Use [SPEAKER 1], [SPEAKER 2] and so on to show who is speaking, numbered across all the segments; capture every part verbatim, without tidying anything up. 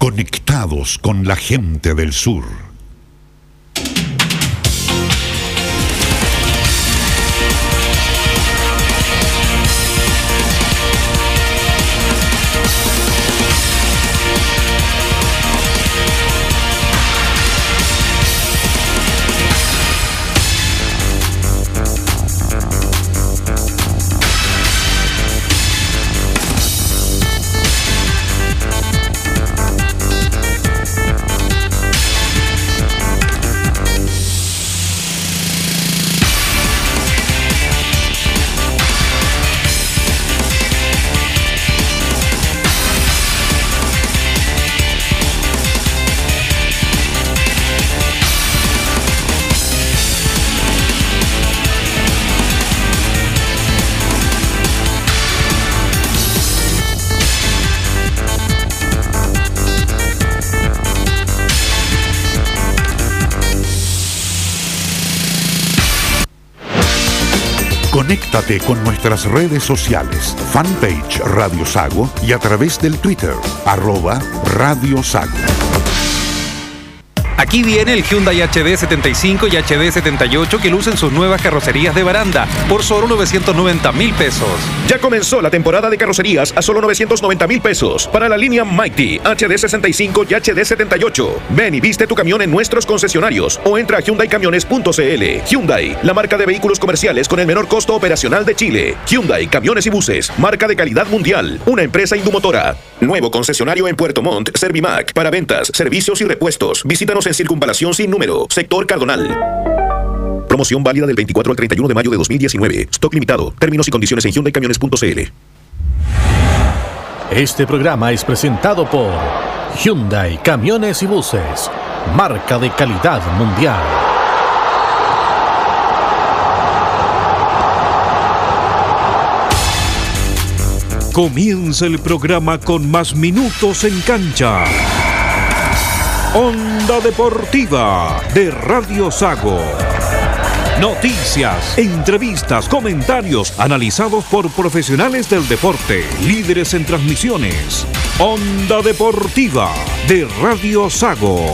[SPEAKER 1] conectados con la gente del sur. Conéctate con nuestras redes sociales, fanpage Radio Sago y a través del Twitter, arroba Radio Sago.
[SPEAKER 2] Aquí viene el Hyundai H D setenta y cinco y H D setenta y ocho que lucen sus nuevas carrocerías de baranda por solo novecientos noventa mil pesos.
[SPEAKER 3] Ya comenzó la temporada de carrocerías a solo novecientos noventa mil pesos para la línea Mighty, H D sesenta y cinco y H D setenta y ocho. Ven y viste tu camión en nuestros concesionarios o entra a hyundai camiones punto c l. Hyundai, la marca de vehículos comerciales con el menor costo operacional de Chile. Hyundai Camiones y Buses, marca de calidad mundial, una empresa Indumotora. Nuevo concesionario en Puerto Montt, Servimac, para ventas, servicios y repuestos. Visítanos en Circunvalación Sin Número, Sector Cardonal. Promoción válida del veinticuatro al treinta y uno de mayo de dos mil diecinueve. Stock limitado. Términos y condiciones en hyundai camiones punto c l.
[SPEAKER 4] Este programa es presentado por Hyundai Camiones y Buses, marca de calidad mundial.
[SPEAKER 5] Comienza el programa con más minutos en cancha. Onda Deportiva de Radio Sago. Noticias, entrevistas, comentarios analizados por profesionales del deporte, líderes en transmisiones. Onda Deportiva de Radio Sago.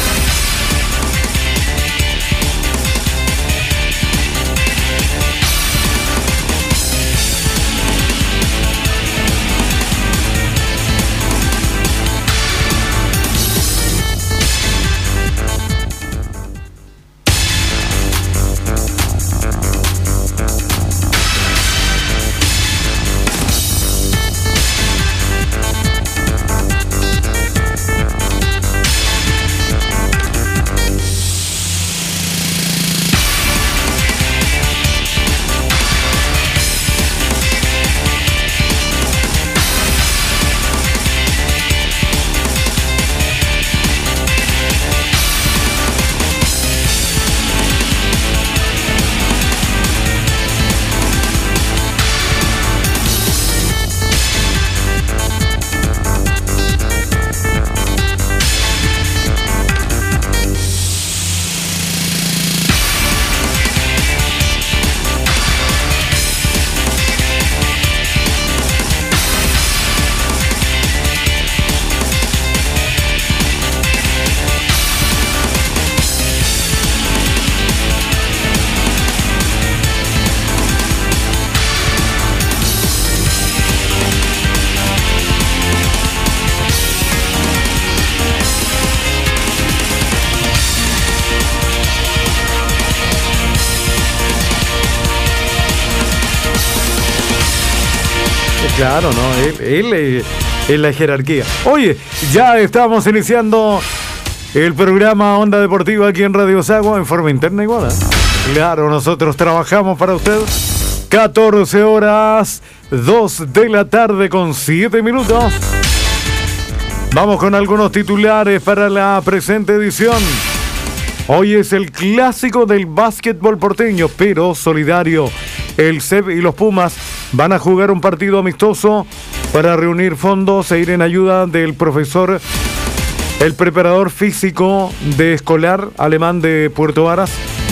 [SPEAKER 6] Claro, no, él, él es la jerarquía. Oye, ya estamos iniciando el programa Onda Deportiva aquí en Radio Sago en forma interna igual, ¿eh? Claro, nosotros trabajamos para usted. catorce horas, dos de la tarde con siete minutos. Vamos con algunos titulares para la presente edición. Hoy es el clásico del básquetbol porteño, pero solidario. El C E B y los Pumas van a jugar un partido amistoso para reunir fondos e ir en ayuda del profesor, el preparador físico de escolar alemán de Puerto Varas,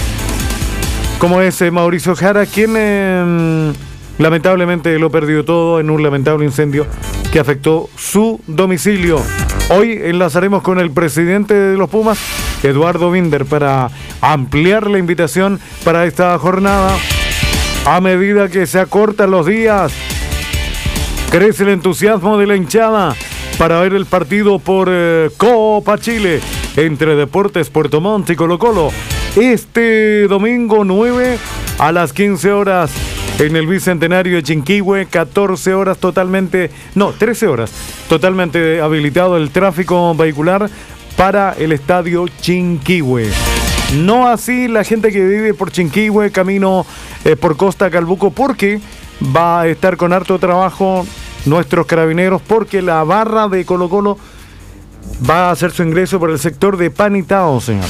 [SPEAKER 6] como es Mauricio Jara, quien eh, lamentablemente lo perdió todo en un lamentable incendio que afectó su domicilio. Hoy enlazaremos con el presidente de los Pumas, Eduardo Binder, para ampliar la invitación para esta jornada. A medida que se acortan los días, crece el entusiasmo de la hinchada para ver el partido por eh, Copa Chile entre Deportes Puerto Montt y Colo Colo. Este domingo nueve a las quince horas en el Bicentenario de Chinquihue, catorce horas totalmente, no, trece horas, totalmente habilitado el tráfico vehicular para el Estadio Chinquihue. No así la gente que vive por Chinquihue, camino eh, por Costa Calbuco, porque va a estar con harto trabajo nuestros carabineros, porque la barra de Colo Colo va a hacer su ingreso por el sector de Panitao, señor.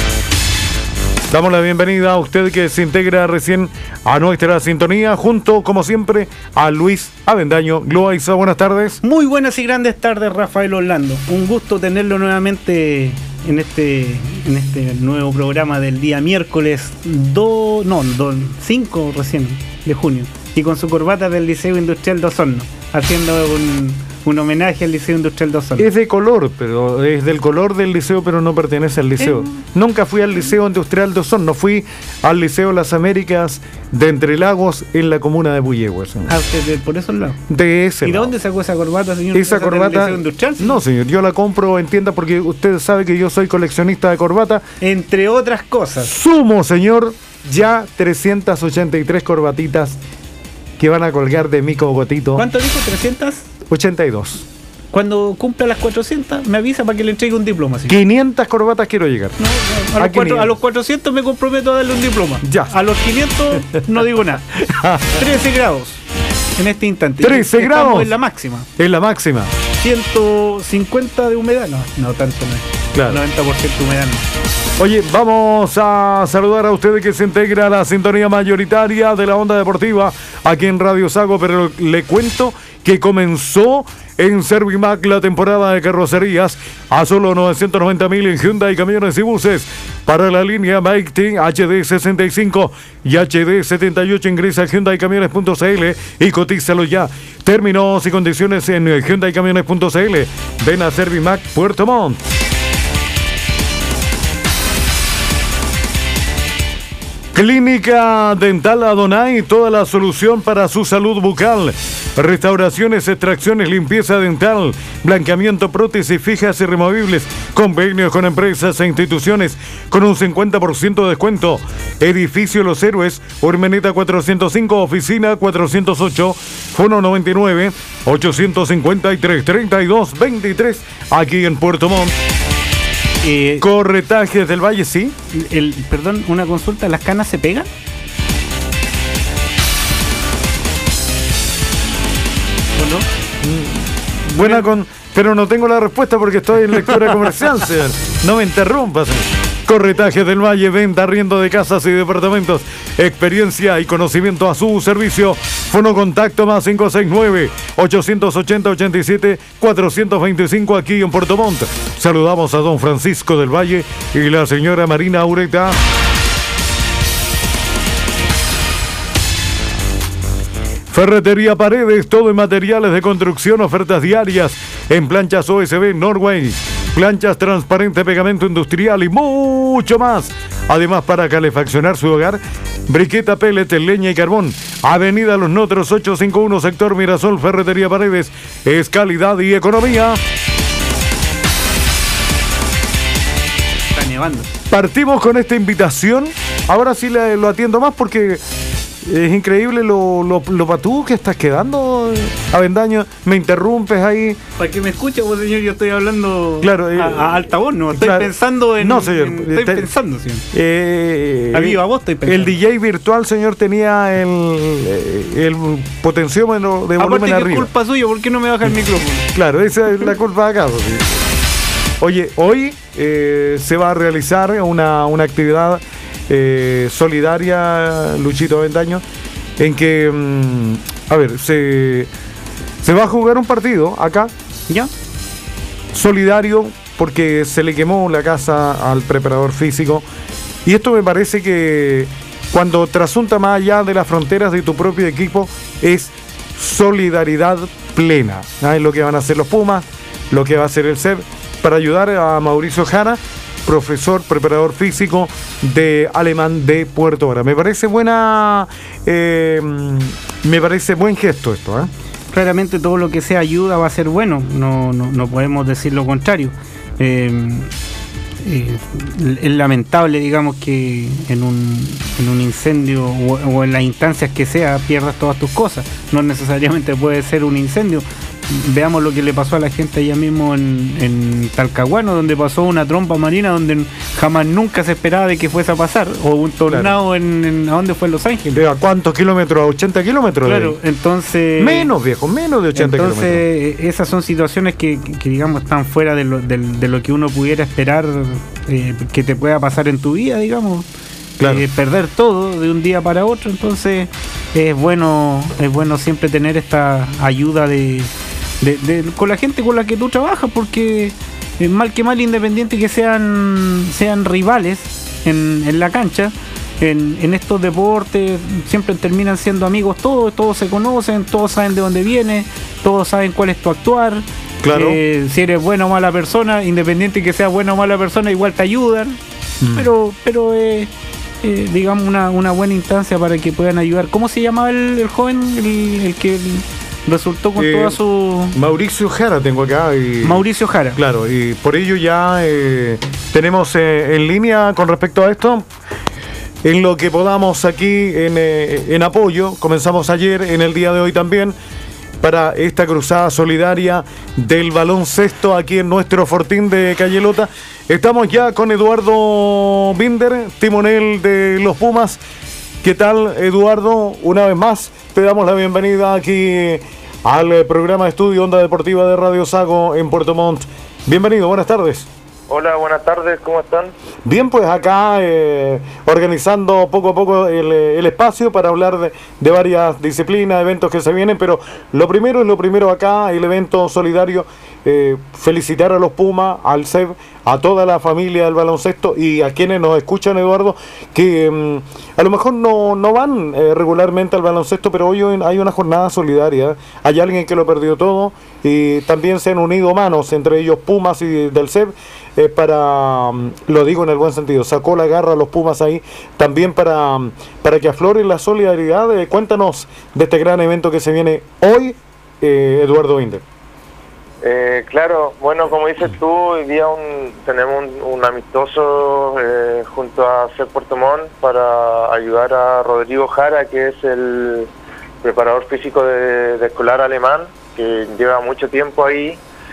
[SPEAKER 6] Damos la bienvenida a usted que se integra recién a nuestra sintonía, junto, como siempre, a Luis Avendaño. Loaiza, buenas tardes.
[SPEAKER 7] Muy buenas y grandes tardes, Rafael Orlando. Un gusto tenerlo nuevamente en este en este nuevo programa del día miércoles dos, no, cinco recién de junio. Y con su corbata del Liceo Industrial de Osorno, haciendo un, un homenaje al Liceo Industrial de Osorno.
[SPEAKER 6] Es de color, pero es del color del liceo, pero no pertenece al liceo. Eh. Nunca fui al Liceo Industrial de Osorno, fui al Liceo Las Américas de Entre Lagos en la comuna de Puyehue.
[SPEAKER 7] Ah, ¿de, por esos lados?
[SPEAKER 6] De ese
[SPEAKER 7] ¿Y
[SPEAKER 6] lado.
[SPEAKER 7] de dónde sacó esa corbata, señor?
[SPEAKER 6] Esa corbata,
[SPEAKER 7] Liceo Industrial?
[SPEAKER 6] No, señor, yo la compro en tienda porque usted sabe que yo soy coleccionista de corbata.
[SPEAKER 7] Entre otras cosas.
[SPEAKER 6] Sumo, señor, ya trescientas ochenta y tres corbatitas que van a colgar de mi cogotito.
[SPEAKER 7] ¿Cuánto dijo? ¿trescientas?
[SPEAKER 6] ochenta y dos.
[SPEAKER 7] Cuando cumpla las cuatrocientas, me avisa para que le entregue un diploma. ¿Sí?
[SPEAKER 6] quinientas corbatas quiero llegar.
[SPEAKER 7] No, no, a, los cuatro, a los cuatrocientos me comprometo a darle un diploma.
[SPEAKER 6] Ya.
[SPEAKER 7] A los quinientos no digo nada. trece grados en este instante.
[SPEAKER 6] trece
[SPEAKER 7] Estamos
[SPEAKER 6] grados.
[SPEAKER 7] en la máxima.
[SPEAKER 6] En la máxima.
[SPEAKER 7] ciento cincuenta de humedad. No, no tanto no es.
[SPEAKER 6] Claro.
[SPEAKER 7] noventa por ciento de humedad no.
[SPEAKER 6] Oye, vamos a saludar a ustedes que se integra a la sintonía mayoritaria de la onda deportiva aquí en Radio Sago, pero le cuento que comenzó en Servimac la temporada de carrocerías a solo novecientos noventa mil en Hyundai Camiones y Buses. Para la línea Mighty H D sesenta y cinco y H D setenta y ocho ingresa a hyundai camiones punto c l y cotízalo ya. Términos y condiciones en hyundai camiones punto c l. Ven a Servimac Puerto Montt. Clínica Dental Adonai, toda la solución para su salud bucal. Restauraciones, extracciones, limpieza dental, blanqueamiento, prótesis fijas y removibles. Convenios con empresas e instituciones con un cincuenta por ciento de descuento. Edificio Los Héroes, Urmeneta cuatrocientos cinco, oficina cuatrocientos ocho, fono noventa y nueve, ochocientos cincuenta y tres, treinta y dos veintitrés, aquí en Puerto Montt.
[SPEAKER 7] Eh,
[SPEAKER 6] Corretajes del Valle, sí.
[SPEAKER 7] El, perdón, una consulta, ¿las canas se pegan? ¿O no?
[SPEAKER 6] Mm, buena con... Pero no tengo la respuesta porque estoy en lectura comercial, señor. No me interrumpas, señor. Corretajes del Valle, venta, arriendo de casas y departamentos. Experiencia y conocimiento a su servicio. Fono contacto más cinco seis nueve, ochocientos ochenta, ochenta y siete, cuatrocientos veinticinco aquí en Puerto Montt. Saludamos a don Francisco del Valle y la señora Marina Ureta. Ferretería Paredes, todo en materiales de construcción, ofertas diarias en planchas O S B Norway, planchas transparente, pegamento industrial y mucho más. Además, para calefaccionar su hogar, briqueta, pellet, leña y carbón. Avenida Los Notros ochocientos cincuenta y uno, sector Mirasol. Ferretería Paredes es calidad y economía.
[SPEAKER 7] Está nevando.
[SPEAKER 6] Partimos con esta invitación. Ahora sí le, lo atiendo más porque es increíble lo, lo, lo patú que estás quedando, Avendaño. Me interrumpes ahí.
[SPEAKER 7] Para que me escuche, vos, señor, yo estoy hablando
[SPEAKER 6] claro, eh,
[SPEAKER 7] a, a altavoz, no estoy
[SPEAKER 6] claro,
[SPEAKER 7] pensando en...
[SPEAKER 6] No, señor.
[SPEAKER 7] En, estoy
[SPEAKER 6] te,
[SPEAKER 7] pensando, señor.
[SPEAKER 6] Eh,
[SPEAKER 7] a viva voz estoy pensando.
[SPEAKER 6] El D J virtual, señor, tenía el, el potenciómetro de volumen
[SPEAKER 7] Aparte,
[SPEAKER 6] arriba.
[SPEAKER 7] ¿qué culpa suya? ¿Por qué no me baja el micrófono?
[SPEAKER 6] Claro, esa es la culpa de acá. Oye, hoy eh, se va a realizar una, una actividad eh, solidaria, Luchito Avendaño, en que, mmm, a ver, se, se va a jugar un partido acá.
[SPEAKER 7] ¿Ya?
[SPEAKER 6] Solidario, porque se le quemó la casa al preparador físico. Y esto me parece que cuando trasunta más allá de las fronteras de tu propio equipo, es solidaridad plena. ¿Ah? Es lo que van a hacer los Pumas lo que va a hacer el C E P para ayudar a Mauricio Jara, profesor, preparador físico de Alemán de Puerto Varas. Me parece buena, eh, me parece buen gesto esto, ¿eh?
[SPEAKER 7] Claramente todo lo que sea ayuda va a ser bueno, no, no, no podemos decir lo contrario. Eh, eh, es lamentable, digamos, que en un, en un incendio o, o en las instancias que sea pierdas todas tus cosas. No necesariamente puede ser un incendio. Veamos lo que le pasó a la gente allá mismo en, en Talcahuano, donde pasó una tromba marina donde jamás nunca se esperaba de que fuese a pasar, o un tornado. Claro. en, en ¿a dónde fue? En Los Ángeles.
[SPEAKER 6] ¿A cuántos kilómetros? ¿A ochenta kilómetros?
[SPEAKER 7] Claro, entonces...
[SPEAKER 6] Menos, viejo, menos de ochenta kilómetros.
[SPEAKER 7] Entonces, esas son situaciones que, que, que digamos, están fuera de lo, de, de lo que uno pudiera esperar eh, que te pueda pasar en tu vida, digamos. Claro. Eh, perder todo de un día para otro. Entonces, es bueno, es bueno siempre tener esta ayuda de... De, de, con la gente con la que tú trabajas, porque eh, mal que mal, independiente que sean sean rivales en, en la cancha, en, en estos deportes siempre terminan siendo amigos todos, todos se conocen, todos saben de dónde viene, todos saben cuál es tu actuar. Claro. Eh, si eres buena o mala persona, independiente que seas buena o mala persona, igual te ayudan. Mm. pero pero eh, eh, digamos una, una buena instancia para que puedan ayudar. ¿Cómo se llamaba el, el joven, el, el que el, resultó con eh, toda su...
[SPEAKER 6] Mauricio Jara tengo acá. Y,
[SPEAKER 7] Mauricio Jara.
[SPEAKER 6] Claro, y por ello ya eh, tenemos eh, en línea con respecto a esto, en lo que podamos aquí en, eh, en apoyo. Comenzamos ayer, en el día de hoy también, para esta cruzada solidaria del baloncesto aquí en nuestro Fortín de Calle Lota. Estamos ya con Eduardo Binder, timonel de los Pumas. ¿Qué tal, Eduardo? Una vez más te damos la bienvenida aquí al programa de estudio Onda Deportiva de Radio Sago en Puerto Montt. Bienvenido, buenas tardes.
[SPEAKER 8] Hola, buenas tardes, ¿cómo están?
[SPEAKER 6] Bien, pues acá eh, organizando poco a poco el, el espacio para hablar de, de varias disciplinas, eventos que se vienen, pero lo primero es lo primero acá, el evento solidario. Eh, felicitar a los Pumas, al C E P, a toda la familia del baloncesto y a quienes nos escuchan, Eduardo, que um, a lo mejor no, no van eh, regularmente al baloncesto, pero hoy hay una jornada solidaria. Hay alguien que lo perdió todo y también se han unido manos, entre ellos Pumas y del C E P, eh, para, um, lo digo en el buen sentido, sacó la garra a los Pumas ahí, también para, um, para que aflore la solidaridad. Eh, cuéntanos de este gran evento que se viene hoy, eh, Eduardo Binder.
[SPEAKER 8] Eh, claro, bueno, como dices tú, hoy día un, tenemos un, un amistoso eh, junto a C E P Puerto Montt para ayudar a Rodrigo Jara, que es el preparador físico de, de Escolar Alemán, que lleva mucho tiempo ahí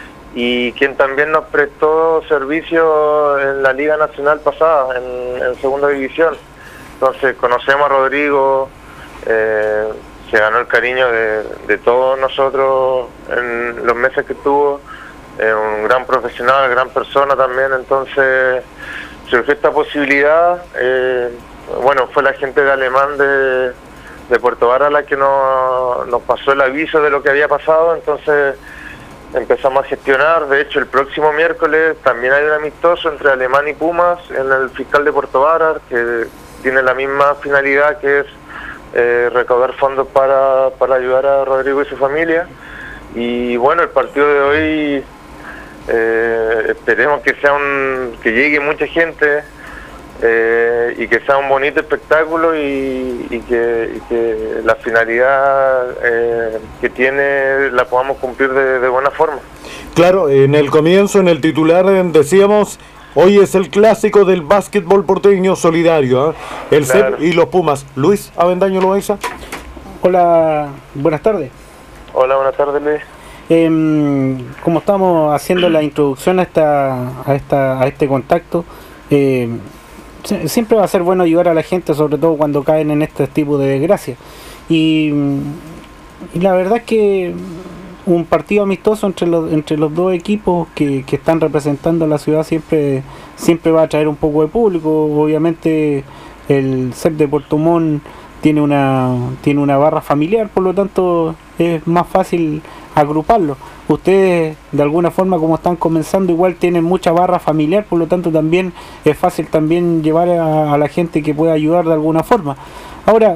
[SPEAKER 8] y quien también nos prestó servicio en la Liga Nacional pasada, en, en Segunda División. Entonces conocemos a Rodrigo, eh, se ganó el cariño de, de todos nosotros en los meses que estuvo, eh, un gran profesional, gran persona también. Entonces surgió esta posibilidad, eh, bueno, fue la gente de Alemán de, de Puerto Varas la que nos, nos pasó el aviso de lo que había pasado, entonces empezamos a gestionar. De hecho, el próximo miércoles también hay un amistoso entre Alemán y Pumas en el Fiscal de Puerto Varas, que tiene la misma finalidad, que es Eh, recaudar fondos para, para ayudar a Rodrigo y su familia. Y bueno, el partido de hoy eh, esperemos que sea un que llegue mucha gente eh, y que sea un bonito espectáculo y, y, que, y que la finalidad eh, que tiene la podamos cumplir de, de buena forma.
[SPEAKER 6] Claro, en el comienzo, en el titular decíamos: hoy es el clásico del básquetbol porteño solidario, ¿eh? El claro. C E P y los Pumas. Luis Avendaño Loaiza.
[SPEAKER 7] Hola, buenas tardes.
[SPEAKER 8] Hola, buenas tardes, Luis.
[SPEAKER 7] Eh, como estamos haciendo la introducción a esta, a esta, a este contacto, eh, siempre va a ser bueno ayudar a la gente, sobre todo cuando caen en este tipo de desgracias. Y, y la verdad es que un partido amistoso entre los entre los dos equipos que, que están representando a la ciudad siempre siempre va a traer un poco de público. Obviamente el C E P de Puerto Montt tiene una tiene una barra familiar, por lo tanto es más fácil agruparlo. Ustedes de alguna forma, como están comenzando, igual tienen mucha barra familiar, por lo tanto también es fácil también llevar a, a la gente que pueda ayudar de alguna forma. Ahora,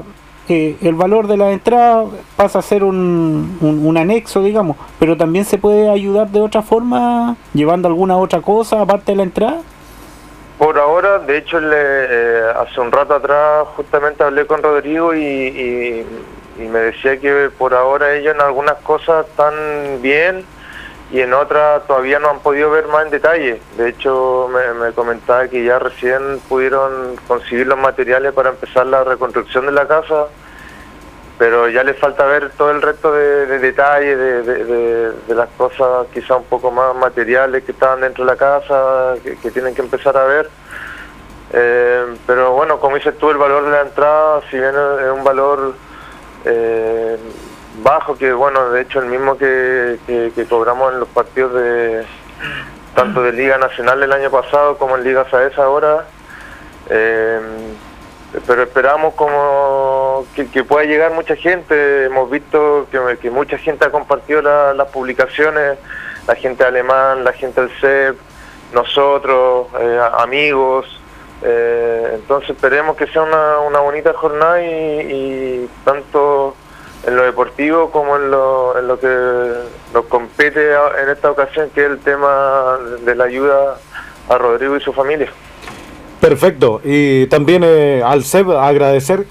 [SPEAKER 7] eh, el valor de la entrada pasa a ser un, un, un anexo, digamos, pero también se puede ayudar de otra forma, llevando alguna otra cosa aparte de la entrada.
[SPEAKER 8] Por ahora, de hecho, le, eh, hace un rato atrás justamente hablé con Rodrigo y, y, y me decía que por ahora ellos en algunas cosas están bien y en otras todavía no han podido ver más en detalle. De hecho, me, me comentaba que ya recién pudieron conseguir los materiales para empezar la reconstrucción de la casa, pero ya les falta ver todo el resto de, de detalles, de, de, de, de las cosas quizá un poco más materiales que estaban dentro de la casa, que, que tienen que empezar a ver. Eh, pero bueno, como dices tú, el valor de la entrada, si bien es un valor eh, bajo, que bueno, de hecho el mismo que, que, que cobramos en los partidos de tanto de Liga Nacional el año pasado como en Liga Saesa ahora, eh, pero esperamos como que, que pueda llegar mucha gente. Hemos visto que, que mucha gente ha compartido la, las publicaciones, la gente alemán, la gente del C E P, nosotros, eh, amigos, eh, entonces esperemos que sea una, una bonita jornada y, y tanto en lo deportivo como en lo, en lo que nos compete en esta ocasión, que es el tema de la ayuda a Rodrigo y su familia.
[SPEAKER 6] Perfecto, y también eh, al C E P agradecer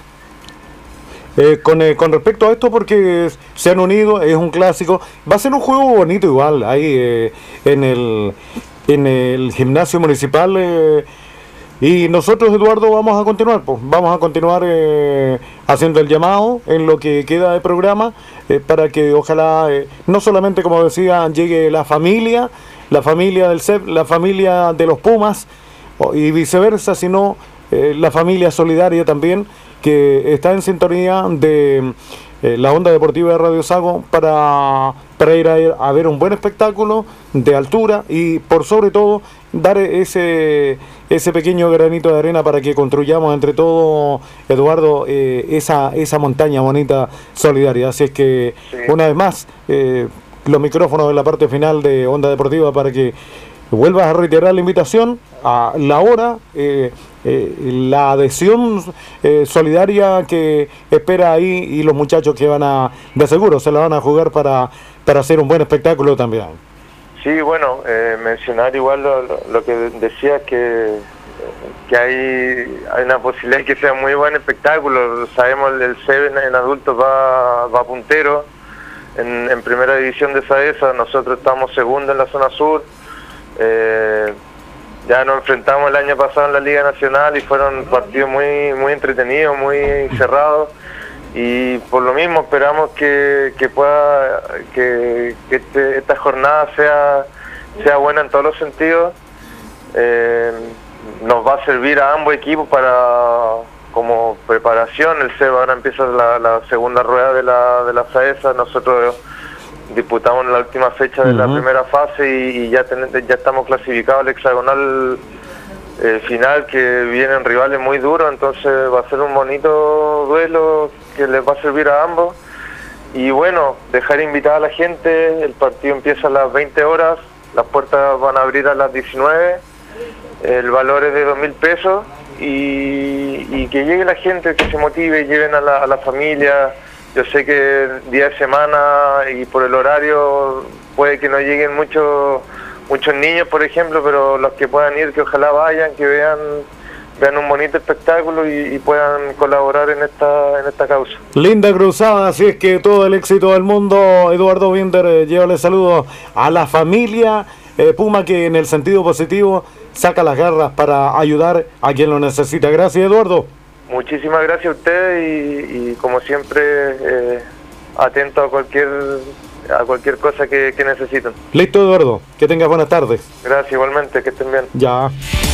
[SPEAKER 6] eh, con, eh, con respecto a esto, porque se han unido, es un clásico, va a ser un juego bonito igual, ahí eh, en el en el gimnasio municipal, eh, y nosotros, Eduardo, vamos a continuar, pues vamos a continuar eh, haciendo el llamado en lo que queda de programa, eh, para que ojalá, eh, no solamente, como decía, llegue la familia, la familia del C E P, la familia de los Pumas, y viceversa, sino eh, la familia solidaria también, que está en sintonía de eh, la onda deportiva de Radio Sago para, para ir a, a ver un buen espectáculo de altura y por sobre todo dar ese, ese pequeño granito de arena para que construyamos entre todos, Eduardo, eh, esa, esa montaña bonita solidaria. Así es que, sí, una vez más, eh, los micrófonos en la parte final de Onda Deportiva para que vuelvas a reiterar la invitación a la hora, eh, eh, la adhesión eh, solidaria que espera ahí, y los muchachos que van a, de seguro, se la van a jugar para, para hacer un buen espectáculo también.
[SPEAKER 8] Sí, bueno, eh, mencionar igual lo, lo, lo que decía, que, que hay, hay una posibilidad de que sea muy buen espectáculo. Sabemos el C E P en adultos va, va puntero en, en primera división de Saesa, nosotros estamos segundo en la zona sur. Eh, ya nos enfrentamos el año pasado en la Liga Nacional y fueron partidos muy muy entretenidos, muy cerrados, y por lo mismo esperamos que, que pueda que, que este, esta jornada sea sea buena en todos los sentidos. Eh, nos va a servir a ambos equipos para como preparación. El C E B ahora empieza la, la segunda rueda de la de la Saesa. Nosotros disputamos la última fecha de uh-huh. la primera fase y, y ya, ten, ya estamos clasificados al hexagonal eh, final, que vienen rivales muy duros, entonces va a ser un bonito duelo que les va a servir a ambos. Y bueno, dejar invitada a la gente, el partido empieza a las veinte horas, las puertas van a abrir a las diecinueve, el valor es de dos mil pesos, y, y que llegue la gente, que se motive, lleven a la, a la familia. Yo sé que día de semana y por el horario puede que no lleguen muchos muchos niños, por ejemplo, pero los que puedan ir, que ojalá vayan, que vean vean un bonito espectáculo y, y puedan colaborar en esta en esta causa.
[SPEAKER 6] Linda cruzada, así es que todo el éxito del mundo. Eduardo Binder, eh, llévale saludos a la familia eh, Puma, que en el sentido positivo saca las garras para ayudar a quien lo necesita. Gracias, Eduardo.
[SPEAKER 8] Muchísimas gracias a usted y, y como siempre eh, atento a cualquier a cualquier cosa que, que necesiten.
[SPEAKER 6] Listo, Eduardo, que tengas buenas tardes.
[SPEAKER 8] Gracias, igualmente, que estén bien.
[SPEAKER 6] Ya.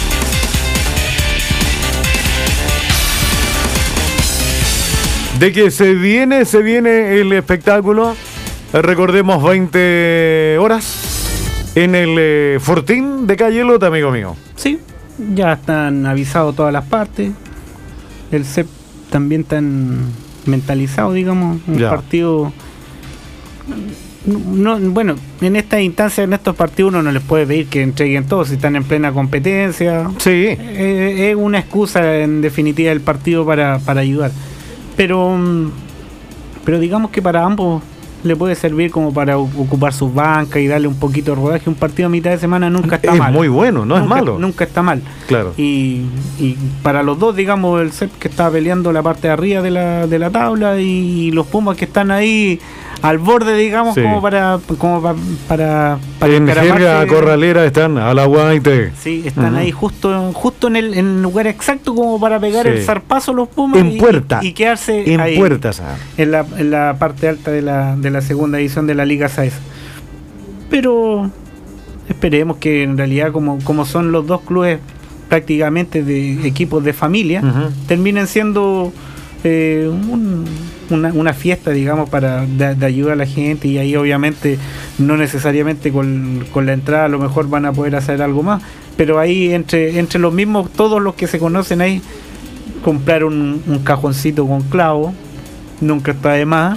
[SPEAKER 6] De que se viene, se viene el espectáculo, recordemos, veinte horas en el eh, Fortín de Calle Lota, amigo mío.
[SPEAKER 7] Sí, ya están avisados todas las partes. El C E P también está mentalizado, digamos, un ya. partido. No, bueno, en esta instancia, en estos partidos, uno no les puede pedir que entreguen todo si están en plena competencia.
[SPEAKER 6] Sí.
[SPEAKER 7] Eh, es una excusa, en definitiva, del partido para, para ayudar. pero pero digamos que para ambos le puede servir como para ocupar sus bancas y darle un poquito de rodaje. Un partido a mitad de semana nunca está
[SPEAKER 6] es
[SPEAKER 7] mal.
[SPEAKER 6] Es muy bueno, no
[SPEAKER 7] nunca,
[SPEAKER 6] es malo.
[SPEAKER 7] Nunca está mal.
[SPEAKER 6] Claro.
[SPEAKER 7] Y, y para los dos, digamos, el C E P que está peleando la parte de arriba de la, de la tabla y los Pumas que están ahí al borde, digamos, sí. como para como pa, para, para
[SPEAKER 6] en jerga corralera están a la guaite.
[SPEAKER 7] Sí, están uh-huh. ahí justo justo en el, en el lugar exacto como para pegar sí. el zarpazo los Pumas
[SPEAKER 6] en
[SPEAKER 7] y,
[SPEAKER 6] puerta,
[SPEAKER 7] y, y quedarse
[SPEAKER 6] en
[SPEAKER 7] ahí
[SPEAKER 6] puertas
[SPEAKER 7] en la, en la parte alta de la, de la segunda edición de la Liga S A E S. Pero esperemos que en realidad como, como son los dos clubes prácticamente de equipos de familia, uh-huh. terminen siendo eh, un, una, una fiesta, digamos, para de, de ayuda a la gente, y ahí obviamente no necesariamente con, con la entrada a lo mejor van a poder hacer algo más, pero ahí entre, entre los mismos, todos los que se conocen ahí, comprar un, un cajoncito con clavo nunca está de más.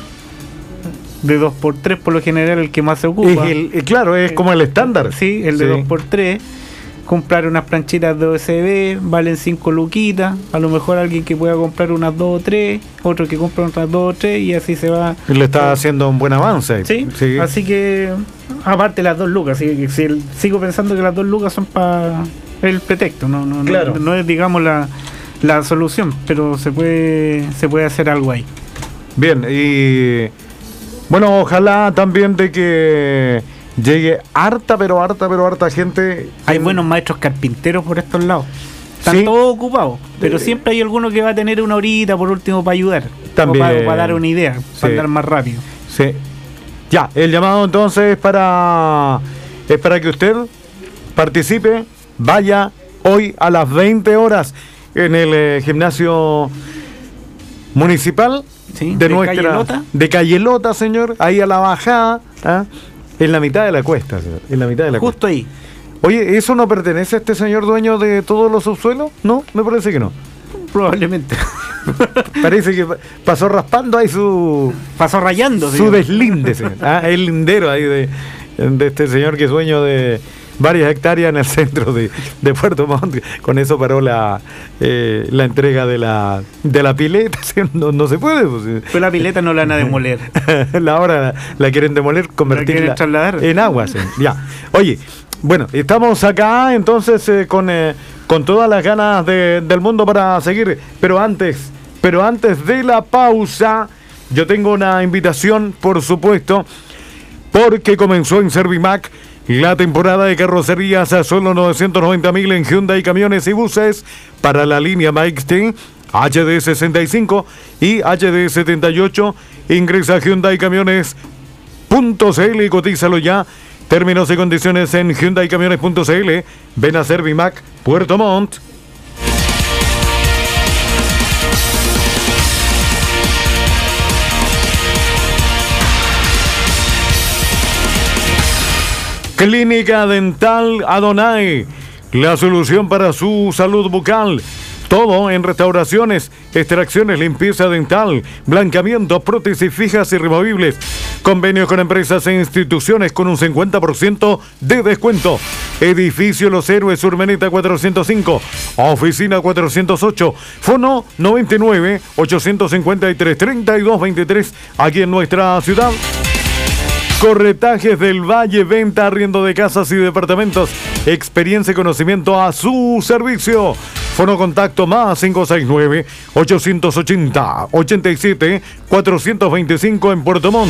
[SPEAKER 7] De dos por tres por lo general el que más se ocupa.
[SPEAKER 6] Es el, claro, es como el estándar.
[SPEAKER 7] Sí, el de sí. dos por tres. Comprar unas planchitas de U S B valen cinco luquitas. A lo mejor alguien que pueda comprar unas dos o tres, otro que compra unas dos o tres, y así se va.
[SPEAKER 6] Le está haciendo un buen avance.
[SPEAKER 7] Sí, sí. Así que, aparte las dos lucas, sí, sí, sigo pensando que las dos lucas son para el pretexto, no, no, claro. no, no es, digamos, la, la solución, pero se puede, se puede hacer algo ahí.
[SPEAKER 6] Bien, y bueno, ojalá también de que llegue harta, pero harta, pero harta gente.
[SPEAKER 7] Hay buenos maestros carpinteros por estos lados. Están ¿sí? todos ocupados, pero eh, siempre hay alguno que va a tener una horita por último para ayudar. También. O para, para dar una idea, sí. para andar más rápido.
[SPEAKER 6] Sí. Ya, el llamado entonces es para, es para que usted participe, vaya hoy a las veinte horas en el eh, gimnasio municipal.
[SPEAKER 7] Sí,
[SPEAKER 6] de, de nuestra
[SPEAKER 7] Cayelota.
[SPEAKER 6] de Cayelota, señor, ahí a la bajada, ¿eh? en la mitad de la cuesta, señor, en la mitad de la
[SPEAKER 7] justo
[SPEAKER 6] cuesta.
[SPEAKER 7] ahí.
[SPEAKER 6] Oye, ¿eso no pertenece a este señor dueño de todos los subsuelos? No, me parece que no.
[SPEAKER 7] Probablemente.
[SPEAKER 6] Parece que pasó raspando ahí su
[SPEAKER 7] pasó rayando
[SPEAKER 6] su deslinde, señor. Ah, el lindero ahí de, de este señor que es dueño de varias hectáreas en el centro de, de Puerto Montt. Con eso paró la eh, la entrega de la de la pileta. No, no se puede. Pues.
[SPEAKER 7] Pero la pileta no la van a demoler.
[SPEAKER 6] la ahora la, la quieren demoler, convertirla en agua. Sí. Ya. Oye, bueno, estamos acá entonces eh, con, eh, con todas las ganas de, del mundo para seguir. Pero antes, pero antes de la pausa, yo tengo una invitación, por supuesto, porque comenzó en Servimac la temporada de carrocerías a solo novecientos noventa mil en Hyundai Camiones y Buses para la línea Maixty, H D sesenta y cinco y H D setenta y ocho. Ingresa a hyundai camiones punto c l y cotízalo ya. Términos y condiciones en hyundai camiones punto c l. Ven a Servimac, Puerto Montt. Clínica Dental Adonai, la solución para su salud bucal. Todo en restauraciones, extracciones, limpieza dental, blancamiento, prótesis fijas y removibles. Convenios con empresas e instituciones con un cincuenta por ciento de descuento. Edificio Los Héroes, Urmeneta cuatrocientos cinco, oficina cuatrocientos ocho, fono noventa y nueve, ochocientos cincuenta y tres, treinta y dos veintitrés, aquí en nuestra ciudad. Corretajes del Valle, venta, arriendo de casas y departamentos. Experiencia y conocimiento a su servicio. Fono contacto más cinco seis nueve, ochocientos ochenta, ochenta y siete, cuatrocientos veinticinco en Puerto Montt.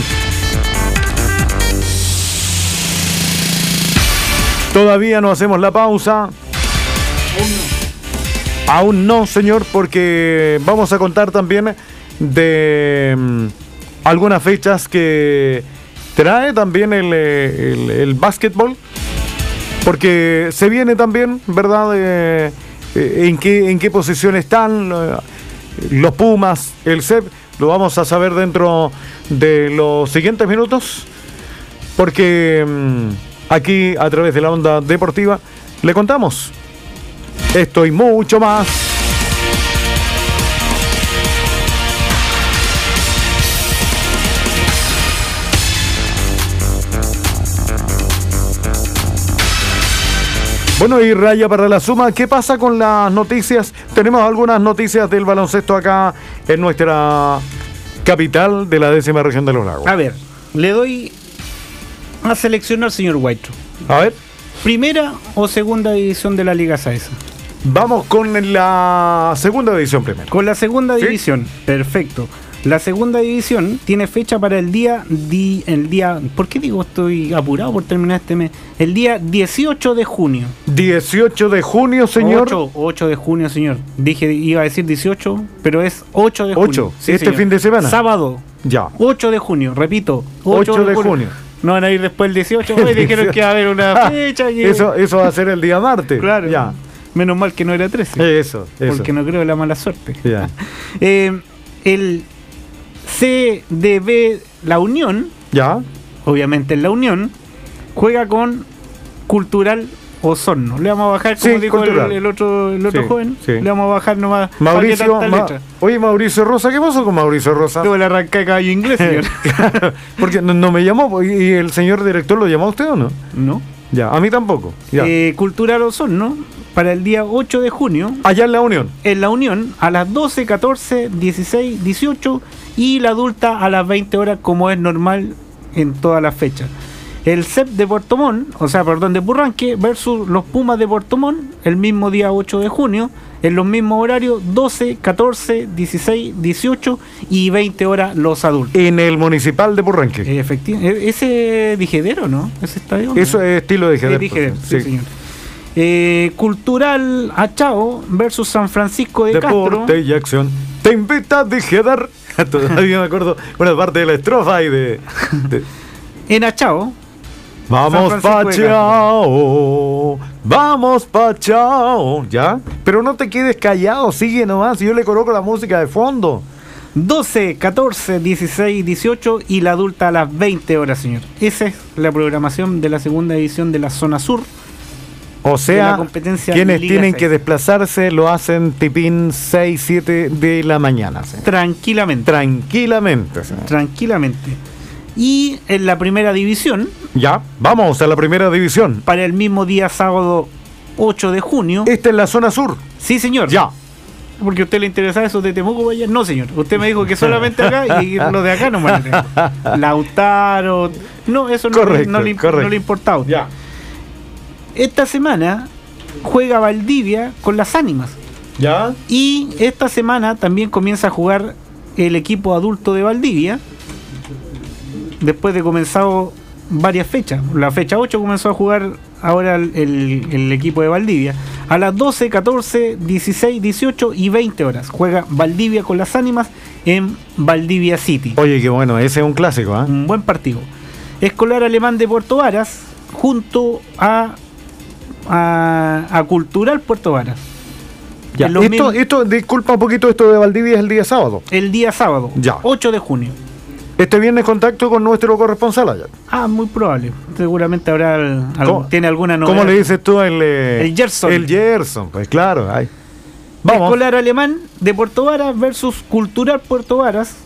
[SPEAKER 6] Todavía no hacemos la pausa. Aún no, señor, porque vamos a contar también de um, algunas fechas que trae también el, el, el básquetbol, porque se viene también, ¿verdad? Eh, en qué en qué posición están los Pumas, el C E P, lo vamos a saber dentro de los siguientes minutos, porque mmm, aquí a través de la Onda Deportiva le contamos esto y mucho más. Bueno, y raya para la suma. ¿Qué pasa con las noticias? Tenemos algunas noticias del baloncesto acá en nuestra capital de la décima región de los lagos.
[SPEAKER 7] A ver, le doy a seleccionar, señor White.
[SPEAKER 6] A ver.
[SPEAKER 7] ¿Primera o segunda división de la Liga Saesa?
[SPEAKER 6] Vamos con la segunda división primero.
[SPEAKER 7] Con la segunda
[SPEAKER 6] ¿Sí?
[SPEAKER 7] división, perfecto. La segunda división tiene fecha para el día, di, el día, ¿por qué digo estoy apurado por terminar este mes? El día dieciocho de junio.
[SPEAKER 6] dieciocho de junio, señor.
[SPEAKER 7] ocho, ocho de junio, señor. Dije, iba a decir dieciocho, pero es ocho de
[SPEAKER 6] ocho,
[SPEAKER 7] junio. Sí,
[SPEAKER 6] este
[SPEAKER 7] señor.
[SPEAKER 6] fin de semana.
[SPEAKER 7] Sábado.
[SPEAKER 6] Ya.
[SPEAKER 7] ocho de junio, repito.
[SPEAKER 6] ocho de junio.
[SPEAKER 7] No van a ir después el dieciocho. Hoy dijeron que va a haber una fecha. Y...
[SPEAKER 6] Eso, eso va a ser el día martes.
[SPEAKER 7] Claro.
[SPEAKER 6] Ya.
[SPEAKER 7] Menos mal que no era trece.
[SPEAKER 6] Eso, eso.
[SPEAKER 7] Porque no creo en la mala suerte.
[SPEAKER 6] Ya.
[SPEAKER 7] eh, el C D B La Unión,
[SPEAKER 6] Ya.
[SPEAKER 7] obviamente en La Unión, juega con Cultural Osorno. Le vamos a bajar, como
[SPEAKER 6] Sí,
[SPEAKER 7] dijo el,
[SPEAKER 6] Cultural.
[SPEAKER 7] el otro, el otro
[SPEAKER 6] Sí,
[SPEAKER 7] joven,
[SPEAKER 6] sí.
[SPEAKER 7] le vamos a bajar nomás.
[SPEAKER 6] Mauricio,
[SPEAKER 7] ¿para qué tanta
[SPEAKER 6] Ma-
[SPEAKER 7] letra?
[SPEAKER 6] oye, Mauricio Rosa, ¿qué pasó con Mauricio Rosa?
[SPEAKER 7] Tuve la arranca de caballo inglés, señor.
[SPEAKER 6] Porque no, no me llamó. ¿Y el señor director lo llamó a usted o no?
[SPEAKER 7] ¿No?
[SPEAKER 6] Ya, a mí tampoco. Ya.
[SPEAKER 7] Eh, Cultural Osorno, para el día ocho de junio,
[SPEAKER 6] Allá en La Unión.
[SPEAKER 7] en La Unión, a las doce, catorce, dieciséis, dieciocho y la adulta a las veinte horas, como es normal en todas las fechas. El C E P de Puerto Montt, o sea, perdón, de Purranque versus los Pumas de Puerto Montt, el mismo día ocho de junio, en los mismos horarios, doce, catorce, dieciséis, dieciocho y veinte horas los adultos.
[SPEAKER 6] En el municipal de Purranque.
[SPEAKER 7] Efectivamente, ese Dijedero, ¿no? Ese estadio. ¿no?
[SPEAKER 6] Eso es estilo de
[SPEAKER 7] Es
[SPEAKER 6] Jerez.
[SPEAKER 7] Dijedero,
[SPEAKER 6] pues,
[SPEAKER 7] sí, señor. Eh, Cultural Achao versus San Francisco de
[SPEAKER 6] Deporte
[SPEAKER 7] Castro.
[SPEAKER 6] y acción. Te invita a Dijedar. Todavía me acuerdo una parte de la estrofa y de. de-
[SPEAKER 7] En Achao.
[SPEAKER 6] Vamos
[SPEAKER 7] San
[SPEAKER 6] pa'
[SPEAKER 7] Francisco de
[SPEAKER 6] Chao, vamos pa' Chao. ¿Ya? Pero no te quedes callado, sigue nomás. Yo le coloco la música de fondo.
[SPEAKER 7] doce, catorce, dieciséis, dieciocho y la adulta a las veinte horas, señor. Esa es la programación de la segunda edición de la zona sur.
[SPEAKER 6] O
[SPEAKER 7] De
[SPEAKER 6] sea,
[SPEAKER 7] la competencia
[SPEAKER 6] quienes
[SPEAKER 7] Liga
[SPEAKER 6] tienen
[SPEAKER 7] seis.
[SPEAKER 6] que desplazarse lo hacen tipín seis, siete de la mañana. ¿sí?
[SPEAKER 7] Tranquilamente.
[SPEAKER 6] Tranquilamente. ¿sí?
[SPEAKER 7] Tranquilamente. Y en la primera división,
[SPEAKER 6] Ya, vamos a la primera división.
[SPEAKER 7] para el mismo día sábado ocho de junio.
[SPEAKER 6] Esta es la zona sur.
[SPEAKER 7] Sí, señor.
[SPEAKER 6] Ya.
[SPEAKER 7] Porque a usted le interesa eso de Temuco para allá. No, señor. Usted me dijo que solamente acá y lo de acá no me Lautaro. No, eso no,
[SPEAKER 6] Correcto,
[SPEAKER 7] no, le,
[SPEAKER 6] correcto.
[SPEAKER 7] no le importaba.
[SPEAKER 6] Ya.
[SPEAKER 7] Esta semana juega Valdivia con las Ánimas.
[SPEAKER 6] Ya.
[SPEAKER 7] Y esta semana también comienza a jugar el equipo adulto de Valdivia. Después de comenzado varias fechas. La fecha ocho comenzó a jugar ahora el, el- el equipo de Valdivia. A las doce, catorce, dieciséis, dieciocho y veinte horas. Juega Valdivia con las Ánimas en Valdivia City.
[SPEAKER 6] Oye, qué bueno, ese es un clásico, ¿ah?
[SPEAKER 7] Un buen partido. Escolar Alemán de Puerto Varas junto a, a, a Cultural Puerto Varas.
[SPEAKER 6] Ya.
[SPEAKER 7] En los
[SPEAKER 6] Esto,
[SPEAKER 7] mismos-
[SPEAKER 6] esto, disculpa un poquito, esto de Valdivia es el día sábado.
[SPEAKER 7] el día sábado,
[SPEAKER 6] Ya.
[SPEAKER 7] ocho de junio.
[SPEAKER 6] Este viernes contacto con nuestro corresponsal allá.
[SPEAKER 7] Ah, muy probable. Seguramente habrá al- al-
[SPEAKER 6] ¿Cómo-
[SPEAKER 7] tiene alguna novedad.
[SPEAKER 6] ¿Cómo le dices tú el eh,
[SPEAKER 7] El Gerson.
[SPEAKER 6] El Gerson, pues claro. Ay. Vamos.
[SPEAKER 7] Escolar Alemán de Puerto Varas versus Cultural Puerto Varas.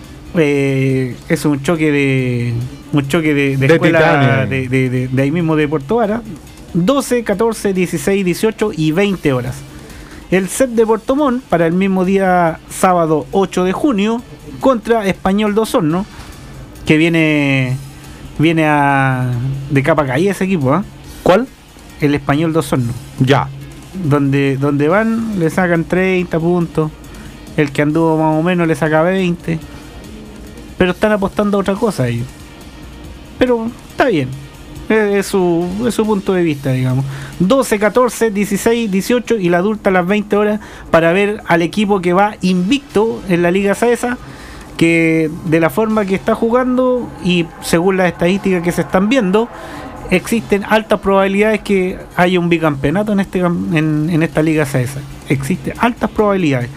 [SPEAKER 7] Eh, es un choque de un choque de, de
[SPEAKER 6] De
[SPEAKER 7] escuela
[SPEAKER 6] Titania.
[SPEAKER 7] de, de- de- de ahí mismo de Puerto Varas. doce, catorce, dieciséis, dieciocho y veinte horas. El C E P de Puerto Montt para el mismo día sábado ocho de junio contra Español de Osorno, que viene viene a de capa caída ese equipo, ¿ah?
[SPEAKER 6] ¿Cuál?
[SPEAKER 7] El Español de Osorno.
[SPEAKER 6] Ya.
[SPEAKER 7] Donde, donde van le sacan treinta puntos, el que anduvo más o menos le saca veinte, pero están apostando a otra cosa ellos. Pero está bien, es, es su, es su punto de vista, digamos. doce, catorce, dieciséis, dieciocho y la adulta a las veinte horas para ver al equipo que va invicto en la Liga Saesa, que de la forma que está jugando y según las estadísticas que se están viendo, existen altas probabilidades que haya un bicampeonato en este cam- en, en esta Liga Saesa. Existen altas probabilidades.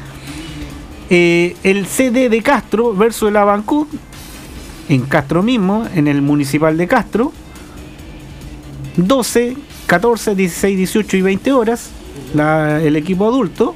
[SPEAKER 7] Eh, el C D de Castro versus el Abancú en Castro mismo, en el municipal de Castro. doce, catorce, dieciséis, dieciocho y veinte horas. La- el equipo adulto.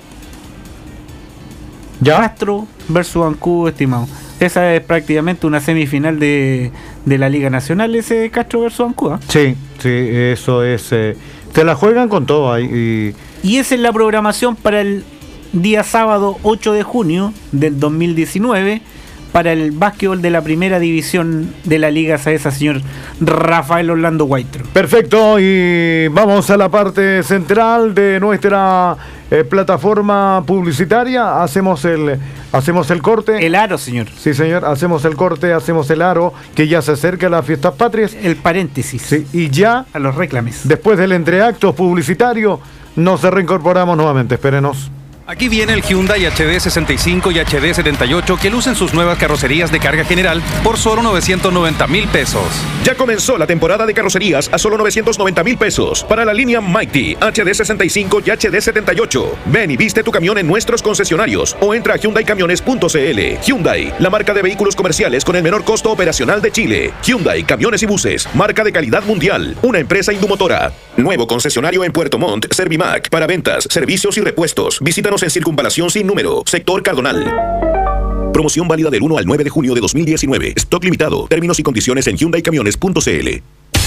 [SPEAKER 6] Ya.
[SPEAKER 7] Castro versus Abancú, estimado. Esa es prácticamente una semifinal de, de la Liga Nacional, ese Castro versus Abancú, ¿ah?
[SPEAKER 6] Sí, sí, eso es. eh, te la juegan con todo ahí. Y,
[SPEAKER 7] Y esa es la programación para el día sábado ocho de junio del dos mil diecinueve para el básquetbol de la primera división de la Liga Saesa, señor Rafael Orlando Guaitro.
[SPEAKER 6] Perfecto, y vamos a la parte central de nuestra eh, plataforma publicitaria. Hacemos el, hacemos el corte.
[SPEAKER 7] El aro, señor.
[SPEAKER 6] Sí, señor, hacemos el corte, hacemos el aro, que ya se acerca a las fiestas patrias.
[SPEAKER 7] El paréntesis.
[SPEAKER 6] Sí, y ya,
[SPEAKER 7] a los reclames.
[SPEAKER 6] Después del entreacto publicitario, nos reincorporamos nuevamente. Espérenos.
[SPEAKER 2] Aquí viene el Hyundai H D sesenta y cinco y H D setenta y ocho que lucen sus nuevas carrocerías de carga general por solo novecientos noventa mil pesos.
[SPEAKER 3] Ya comenzó la temporada de carrocerías a solo novecientos noventa mil pesos para la línea Mighty H D sesenta y cinco y H D setenta y ocho. Ven y viste tu camión en nuestros concesionarios o entra a hyundai camiones punto c l. Hyundai, la marca de vehículos comerciales con el menor costo operacional de Chile. Hyundai Camiones y Buses, marca de calidad mundial, una empresa Indumotora. Nuevo concesionario en Puerto Montt, Servimac, para ventas, servicios y repuestos. Visítanos en Circunvalación Sin Número, Sector Cardonal. Promoción válida del uno al nueve de junio de dos mil diecinueve. Stock limitado. Términos y condiciones en hyundai camiones punto c l.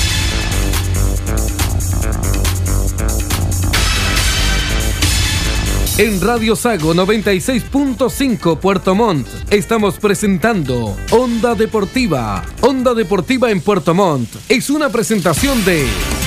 [SPEAKER 9] En Radio Sago noventa y seis punto cinco Puerto Montt estamos presentando Onda Deportiva. Onda Deportiva en Puerto Montt es una presentación de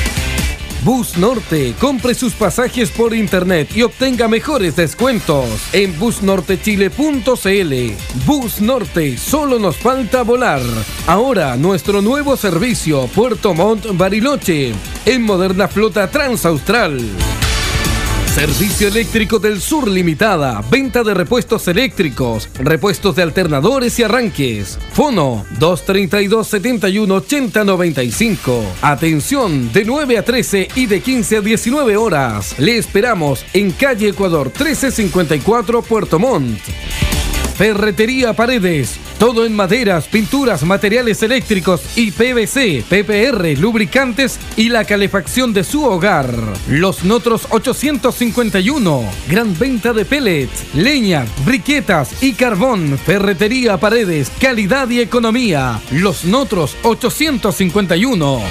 [SPEAKER 9] Bus Norte. Compre sus pasajes por internet y obtenga mejores descuentos en bus norte chile punto c l. Bus Norte, solo nos falta volar. Ahora nuestro nuevo servicio Puerto Montt Bariloche en moderna flota transaustral. Servicio Eléctrico del Sur Limitada. Venta de repuestos eléctricos, repuestos de alternadores y arranques. Fono dos treinta y dos, setenta y uno, ochenta, noventa y cinco. Atención de nueve a trece y de quince a diecinueve horas. Le esperamos en calle Ecuador trece cincuenta y cuatro, Puerto Montt. Ferretería Paredes. Todo en maderas, pinturas, materiales eléctricos y P V C, P P R, lubricantes y la calefacción de su hogar. Los Notros ochocientos cincuenta y uno. Gran venta de pellets, leña, briquetas y carbón. Ferretería Paredes, calidad y economía. Los Notros ochocientos cincuenta y uno.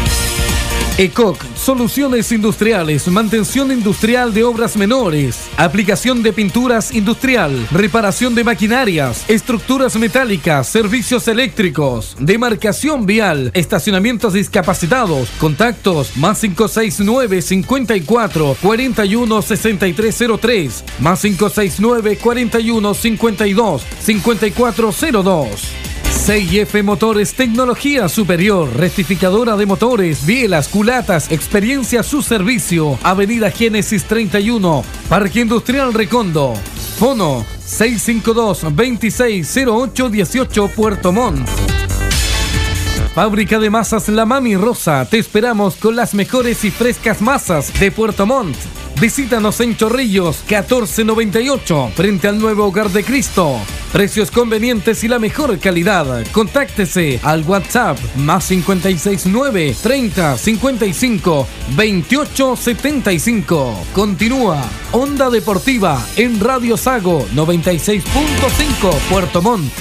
[SPEAKER 9] ECOC, soluciones industriales, mantención industrial de obras menores, aplicación de pinturas industrial, reparación de maquinarias, estructuras metálicas, servicios eléctricos, demarcación vial, estacionamientos discapacitados. Contactos más cinco seis nueve, cincuenta y cuatro, cuarenta y uno, sesenta y tres cero tres, más cinco seis nueve, cuarenta y uno, cincuenta y dos, cincuenta y cuatro cero dos. C I F Motores, tecnología superior, rectificadora de motores, bielas, culatas, experiencia a su servicio. Avenida Génesis treinta y uno, Parque Industrial Recondo. Fono seis cinco dos, veintiséis cero ocho dieciocho, Puerto Montt. Fábrica de masas La Mami Rosa. Te esperamos con las mejores y frescas masas de Puerto Montt. Visítanos en Chorrillos catorce noventa y ocho, frente al nuevo Hogar de Cristo. Precios convenientes y la mejor calidad. Contáctese al WhatsApp más cincuenta y seis nueve, treinta, cincuenta y cinco, veintiocho setenta y cinco. Continúa Onda Deportiva en Radio Sago noventa y seis punto cinco Puerto Montt.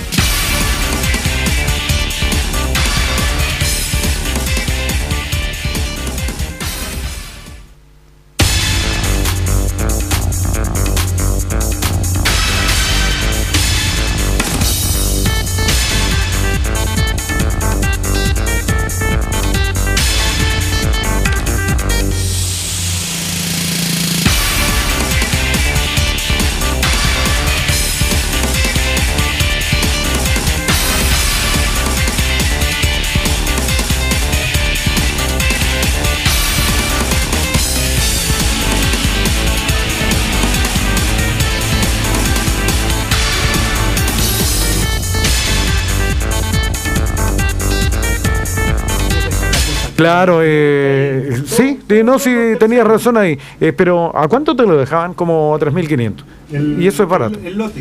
[SPEAKER 6] Claro, eh, sí, no, sí, tenías razón ahí. Eh, pero ¿a cuánto te lo dejaban? Como a tres mil quinientos. Y eso es barato.
[SPEAKER 7] El lote.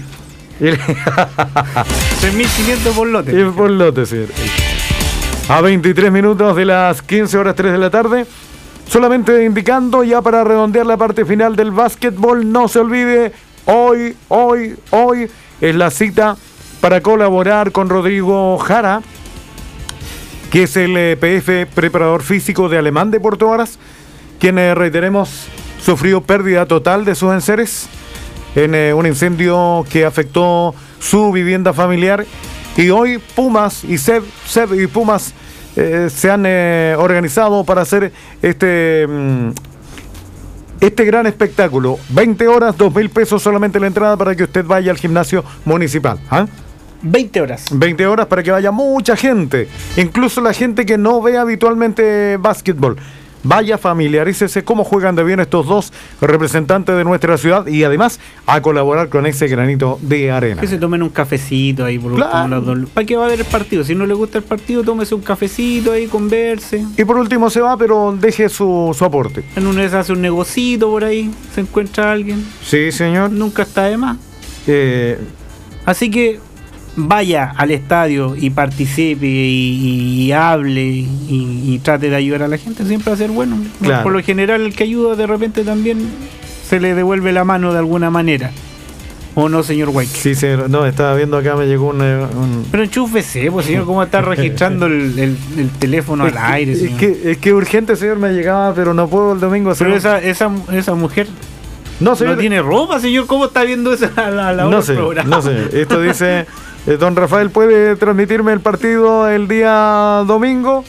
[SPEAKER 7] tres mil quinientos por lote.
[SPEAKER 6] Y por lote, sí. A veintitrés minutos de las quince horas tres de la tarde. Solamente indicando ya para redondear la parte final del básquetbol, no se olvide, hoy, hoy, hoy es la cita para colaborar con Rodrigo Jara, que es el eh, P F preparador físico de Alemán de Puerto Varas, quien, eh, reiteremos, sufrió pérdida total de sus enseres en eh, un incendio que afectó su vivienda familiar. Y hoy Pumas y S E B, S E B y Pumas eh, se han eh, organizado para hacer este... Mm, Este gran espectáculo, veinte horas, dos mil pesos solamente la entrada para que usted vaya al gimnasio municipal. ¿Ah?
[SPEAKER 7] veinte horas.
[SPEAKER 6] veinte horas para que vaya mucha gente, incluso la gente que no ve habitualmente básquetbol. Vaya, familiarícese cómo juegan de bien estos dos representantes de nuestra ciudad y además a colaborar con ese granito de arena.
[SPEAKER 7] Que se tomen un cafecito ahí por
[SPEAKER 6] Claro.
[SPEAKER 7] último, los dos. ¿Para qué va a ver el partido? Si no le gusta el partido, tómese un cafecito ahí, converse.
[SPEAKER 6] Y por último se va, pero deje su, su aporte.
[SPEAKER 7] En una vez hace un negocito por ahí, se encuentra alguien.
[SPEAKER 6] Sí, señor.
[SPEAKER 7] Nunca está de más.
[SPEAKER 6] Eh,
[SPEAKER 7] Así que vaya al estadio y participe y, y- y hable y, y trate de ayudar a la gente, siempre va a ser bueno.
[SPEAKER 6] Claro.
[SPEAKER 7] Por lo general el que ayuda de repente también se le devuelve la mano de alguna manera. ¿O no, señor White?
[SPEAKER 6] sí, señor. No, estaba viendo acá, me llegó un... un...
[SPEAKER 7] Pero enchúfese, pues señor, ¿cómo está registrando el, el- el teléfono al aire,
[SPEAKER 6] Es
[SPEAKER 7] señor?
[SPEAKER 6] que, es que urgente, señor, me llegaba, pero no puedo el domingo hacer...
[SPEAKER 7] Pero esa, esa, esa mujer
[SPEAKER 6] No, señor.
[SPEAKER 7] no tiene ropa, señor. ¿Cómo está viendo eso a la, a la hora
[SPEAKER 6] No
[SPEAKER 7] del
[SPEAKER 6] sé,
[SPEAKER 7] programa?
[SPEAKER 6] no sé. Esto dice, eh, don Rafael, ¿puede transmitirme el partido el día domingo?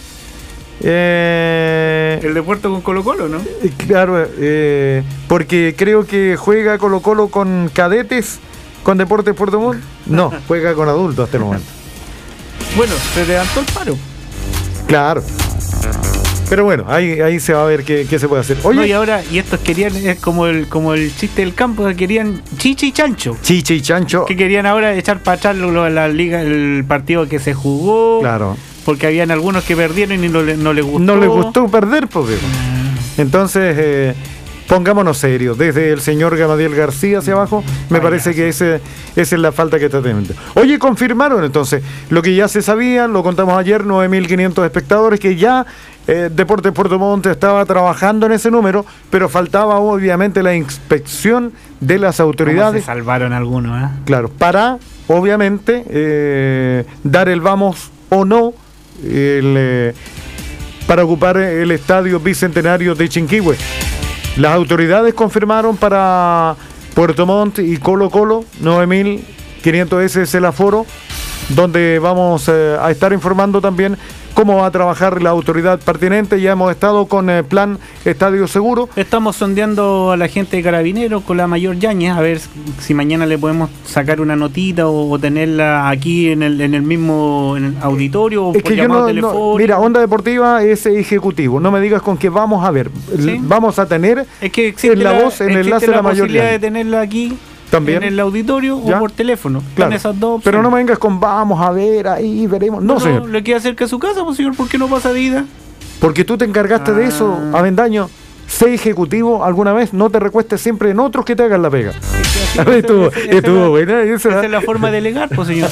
[SPEAKER 6] Eh,
[SPEAKER 7] El de Puerto con Colo Colo, ¿no?
[SPEAKER 6] eh, claro, eh, porque creo que juega Colo Colo con cadetes, con Deportes Puerto Montt. No, juega con adultos hasta el momento.
[SPEAKER 7] Bueno, se levantó el paro.
[SPEAKER 6] Claro. Pero bueno, ahí, ahí se va a ver qué, qué se puede hacer.
[SPEAKER 7] No, y
[SPEAKER 6] Oye,
[SPEAKER 7] ahora, y estos querían, es como el, como el chiste del campo, que querían chicha y chancho.
[SPEAKER 6] Chiche y Chancho.
[SPEAKER 7] Que querían ahora echar para atrás lo- lo- la liga, el partido que se jugó.
[SPEAKER 6] Claro.
[SPEAKER 7] Porque habían algunos que perdieron y no, le- no les gustó.
[SPEAKER 6] No les gustó perder, pues. viejo. Entonces, eh, pongámonos serios. Desde el señor Gamadiel García hacia abajo, me
[SPEAKER 7] Ay,
[SPEAKER 6] parece
[SPEAKER 7] gracias.
[SPEAKER 6] que ese, esa es la falta que está teniendo. Oye, confirmaron entonces lo que ya se sabía, lo contamos ayer, nueve mil quinientos espectadores, que ya eh, Deportes Puerto Montt estaba trabajando en ese número, pero faltaba obviamente la inspección de las
[SPEAKER 7] ¿Cómo
[SPEAKER 6] autoridades.
[SPEAKER 7] se salvaron algunos, ¿eh?
[SPEAKER 6] Claro, para, obviamente, eh, dar el vamos o no el, eh, para ocupar el estadio bicentenario de Chinquihue. Las autoridades confirmaron para Puerto Montt y Colo Colo, nueve mil quinientos ese es el aforo, donde vamos eh, a estar informando también cómo va a trabajar la autoridad pertinente. Ya hemos estado con el plan Estadio Seguro.
[SPEAKER 7] Estamos sondeando a la gente de Carabineros con la mayor Yañez, a ver si mañana le podemos sacar una notita o, o tenerla aquí en el, en el mismo en el auditorio o
[SPEAKER 6] Es
[SPEAKER 7] por
[SPEAKER 6] que yo
[SPEAKER 7] llamado
[SPEAKER 6] no, no-
[SPEAKER 7] telefónico.
[SPEAKER 6] mira, Onda Deportiva es ejecutivo. No me digas con qué vamos a ver.
[SPEAKER 7] ¿Sí?
[SPEAKER 6] L- Vamos a tener
[SPEAKER 7] Es que existe
[SPEAKER 6] en la voz, en el
[SPEAKER 7] existe
[SPEAKER 6] enlace de la mayor
[SPEAKER 7] posibilidad de
[SPEAKER 6] Yañez.
[SPEAKER 7] tenerla aquí
[SPEAKER 6] También.
[SPEAKER 7] en el auditorio
[SPEAKER 6] ¿Ya?
[SPEAKER 7] o por teléfono.
[SPEAKER 6] Claro.
[SPEAKER 7] Están esas dos
[SPEAKER 6] Pero no
[SPEAKER 7] opciones.
[SPEAKER 6] me vengas con vamos a ver, ahí veremos. No,
[SPEAKER 7] Bueno,
[SPEAKER 6] señor.
[SPEAKER 7] le queda cerca de su casa, pues señor, ¿por qué no pasa de ida?
[SPEAKER 6] Porque tú te encargaste de eso,
[SPEAKER 7] Ah.
[SPEAKER 6] Avendaño. Sé ejecutivo alguna vez, no te recuestes siempre en otros que te hagan la pega. A ver, estuvo,
[SPEAKER 7] Esa- esa-
[SPEAKER 6] estuvo
[SPEAKER 7] esa-
[SPEAKER 6] buena esa.
[SPEAKER 7] Esa es la forma de delegar, pues señor.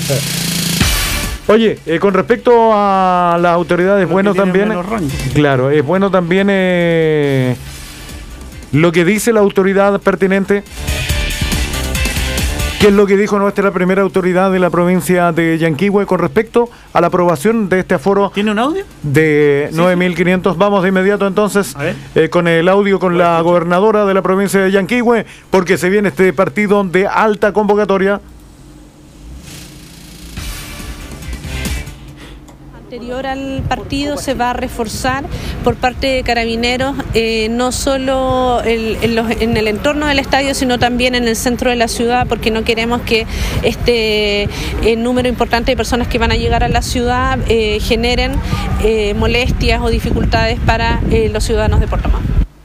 [SPEAKER 6] Oye, eh, con respecto a las autoridades,
[SPEAKER 7] Los
[SPEAKER 6] bueno
[SPEAKER 7] que tienen
[SPEAKER 6] también.
[SPEAKER 7] menos rango.
[SPEAKER 6] Claro, es bueno también eh, lo que dice la autoridad pertinente. ¿Qué es lo que dijo nuestra primera autoridad de la provincia de Yanquihue con respecto a la aprobación de este aforo
[SPEAKER 7] ¿Tiene un audio?
[SPEAKER 6] de
[SPEAKER 7] Sí,
[SPEAKER 6] nueve mil quinientos? Vamos de inmediato entonces
[SPEAKER 7] A ver.
[SPEAKER 6] eh, con el audio con la gobernadora de la provincia de Yanquihue, porque se viene este partido de alta convocatoria.
[SPEAKER 10] Anterior al partido se va a reforzar por parte de Carabineros, eh, no solo el- en, los- en el entorno del estadio, sino también en el centro de la ciudad, porque no queremos que este eh, número importante de personas que van a llegar a la ciudad eh, generen eh, molestias o dificultades para eh, los ciudadanos de Puerto Montt.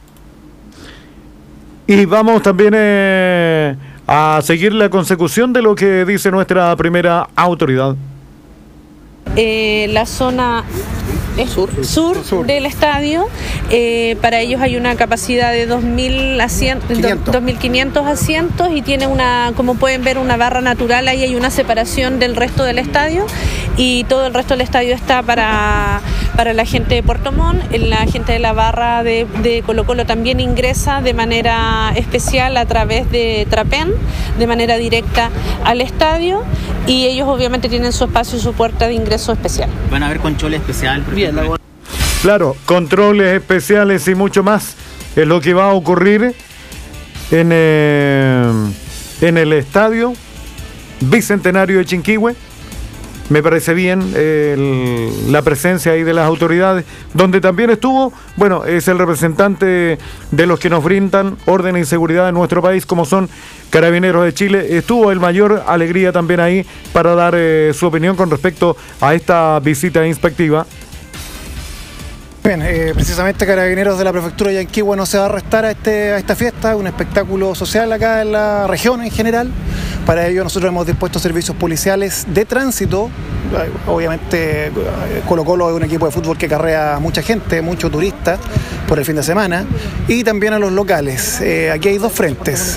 [SPEAKER 6] Y vamos también eh, a seguir la consecución de lo que dice nuestra primera autoridad.
[SPEAKER 10] Eh, la zona eh, sur, sur del estadio, eh, para ellos hay una capacidad de dos mil asientos, dos mil quinientos asientos y tiene una, como pueden ver, una barra natural. Ahí hay una separación del resto del estadio y todo el resto del estadio está para, para la gente de Puerto Montt. La gente de la barra de, de Colo Colo también ingresa de manera especial a través de Trapén, de manera directa al estadio, y ellos obviamente tienen su espacio y su puerta de ingreso especial.
[SPEAKER 11] Van a haber control especial. Por ejemplo.
[SPEAKER 6] Claro, controles especiales y mucho más es lo que va a ocurrir en, eh, en el estadio Bicentenario de Chinquihue. Me parece bien eh, el, la presencia ahí de las autoridades, donde también estuvo, bueno, es el representante de los que nos brindan orden y seguridad en nuestro país, como son Carabineros de Chile. Estuvo el mayor Alegría también ahí para dar eh, su opinión con respecto a esta visita inspectiva.
[SPEAKER 12] Bien, eh, precisamente Carabineros de la Prefectura de Yanquihue no se va a restar a, este, a esta fiesta, un espectáculo social acá en la región en general. Para ello nosotros hemos dispuesto servicios policiales de tránsito. Obviamente Colo Colo es un equipo de fútbol que carrea mucha gente, muchos turistas por el fin de semana, y también a los locales. Eh, aquí hay dos frentes.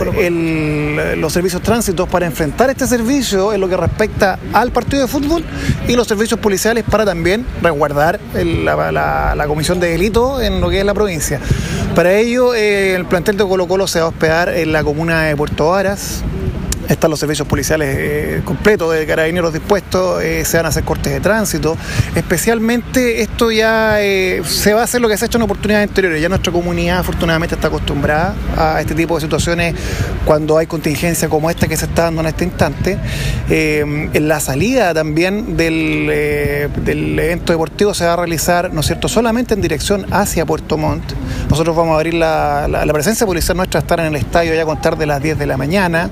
[SPEAKER 12] El, los servicios tránsitos para enfrentar este servicio en lo que respecta al partido de fútbol, y los servicios policiales para también resguardar el, la, la, la comisión de delito en lo que es la provincia. Para ello, eh, el plantel de Colo Colo se va a hospedar en la comuna de Puerto Varas. Están los servicios policiales eh, completos de Carabineros dispuestos, eh, se van a hacer cortes de tránsito. Especialmente esto ya eh, se va a hacer lo que se ha hecho en oportunidades anteriores. Ya nuestra comunidad afortunadamente está acostumbrada a este tipo de situaciones cuando hay contingencia como esta que se está dando en este instante. Eh, en la salida también del, eh, del evento deportivo se va a realizar, ¿no es cierto?, solamente en dirección hacia Puerto Montt. Nosotros vamos a abrir la, la, la presencia policial nuestra, estar en el estadio ya a contar de las diez de la mañana.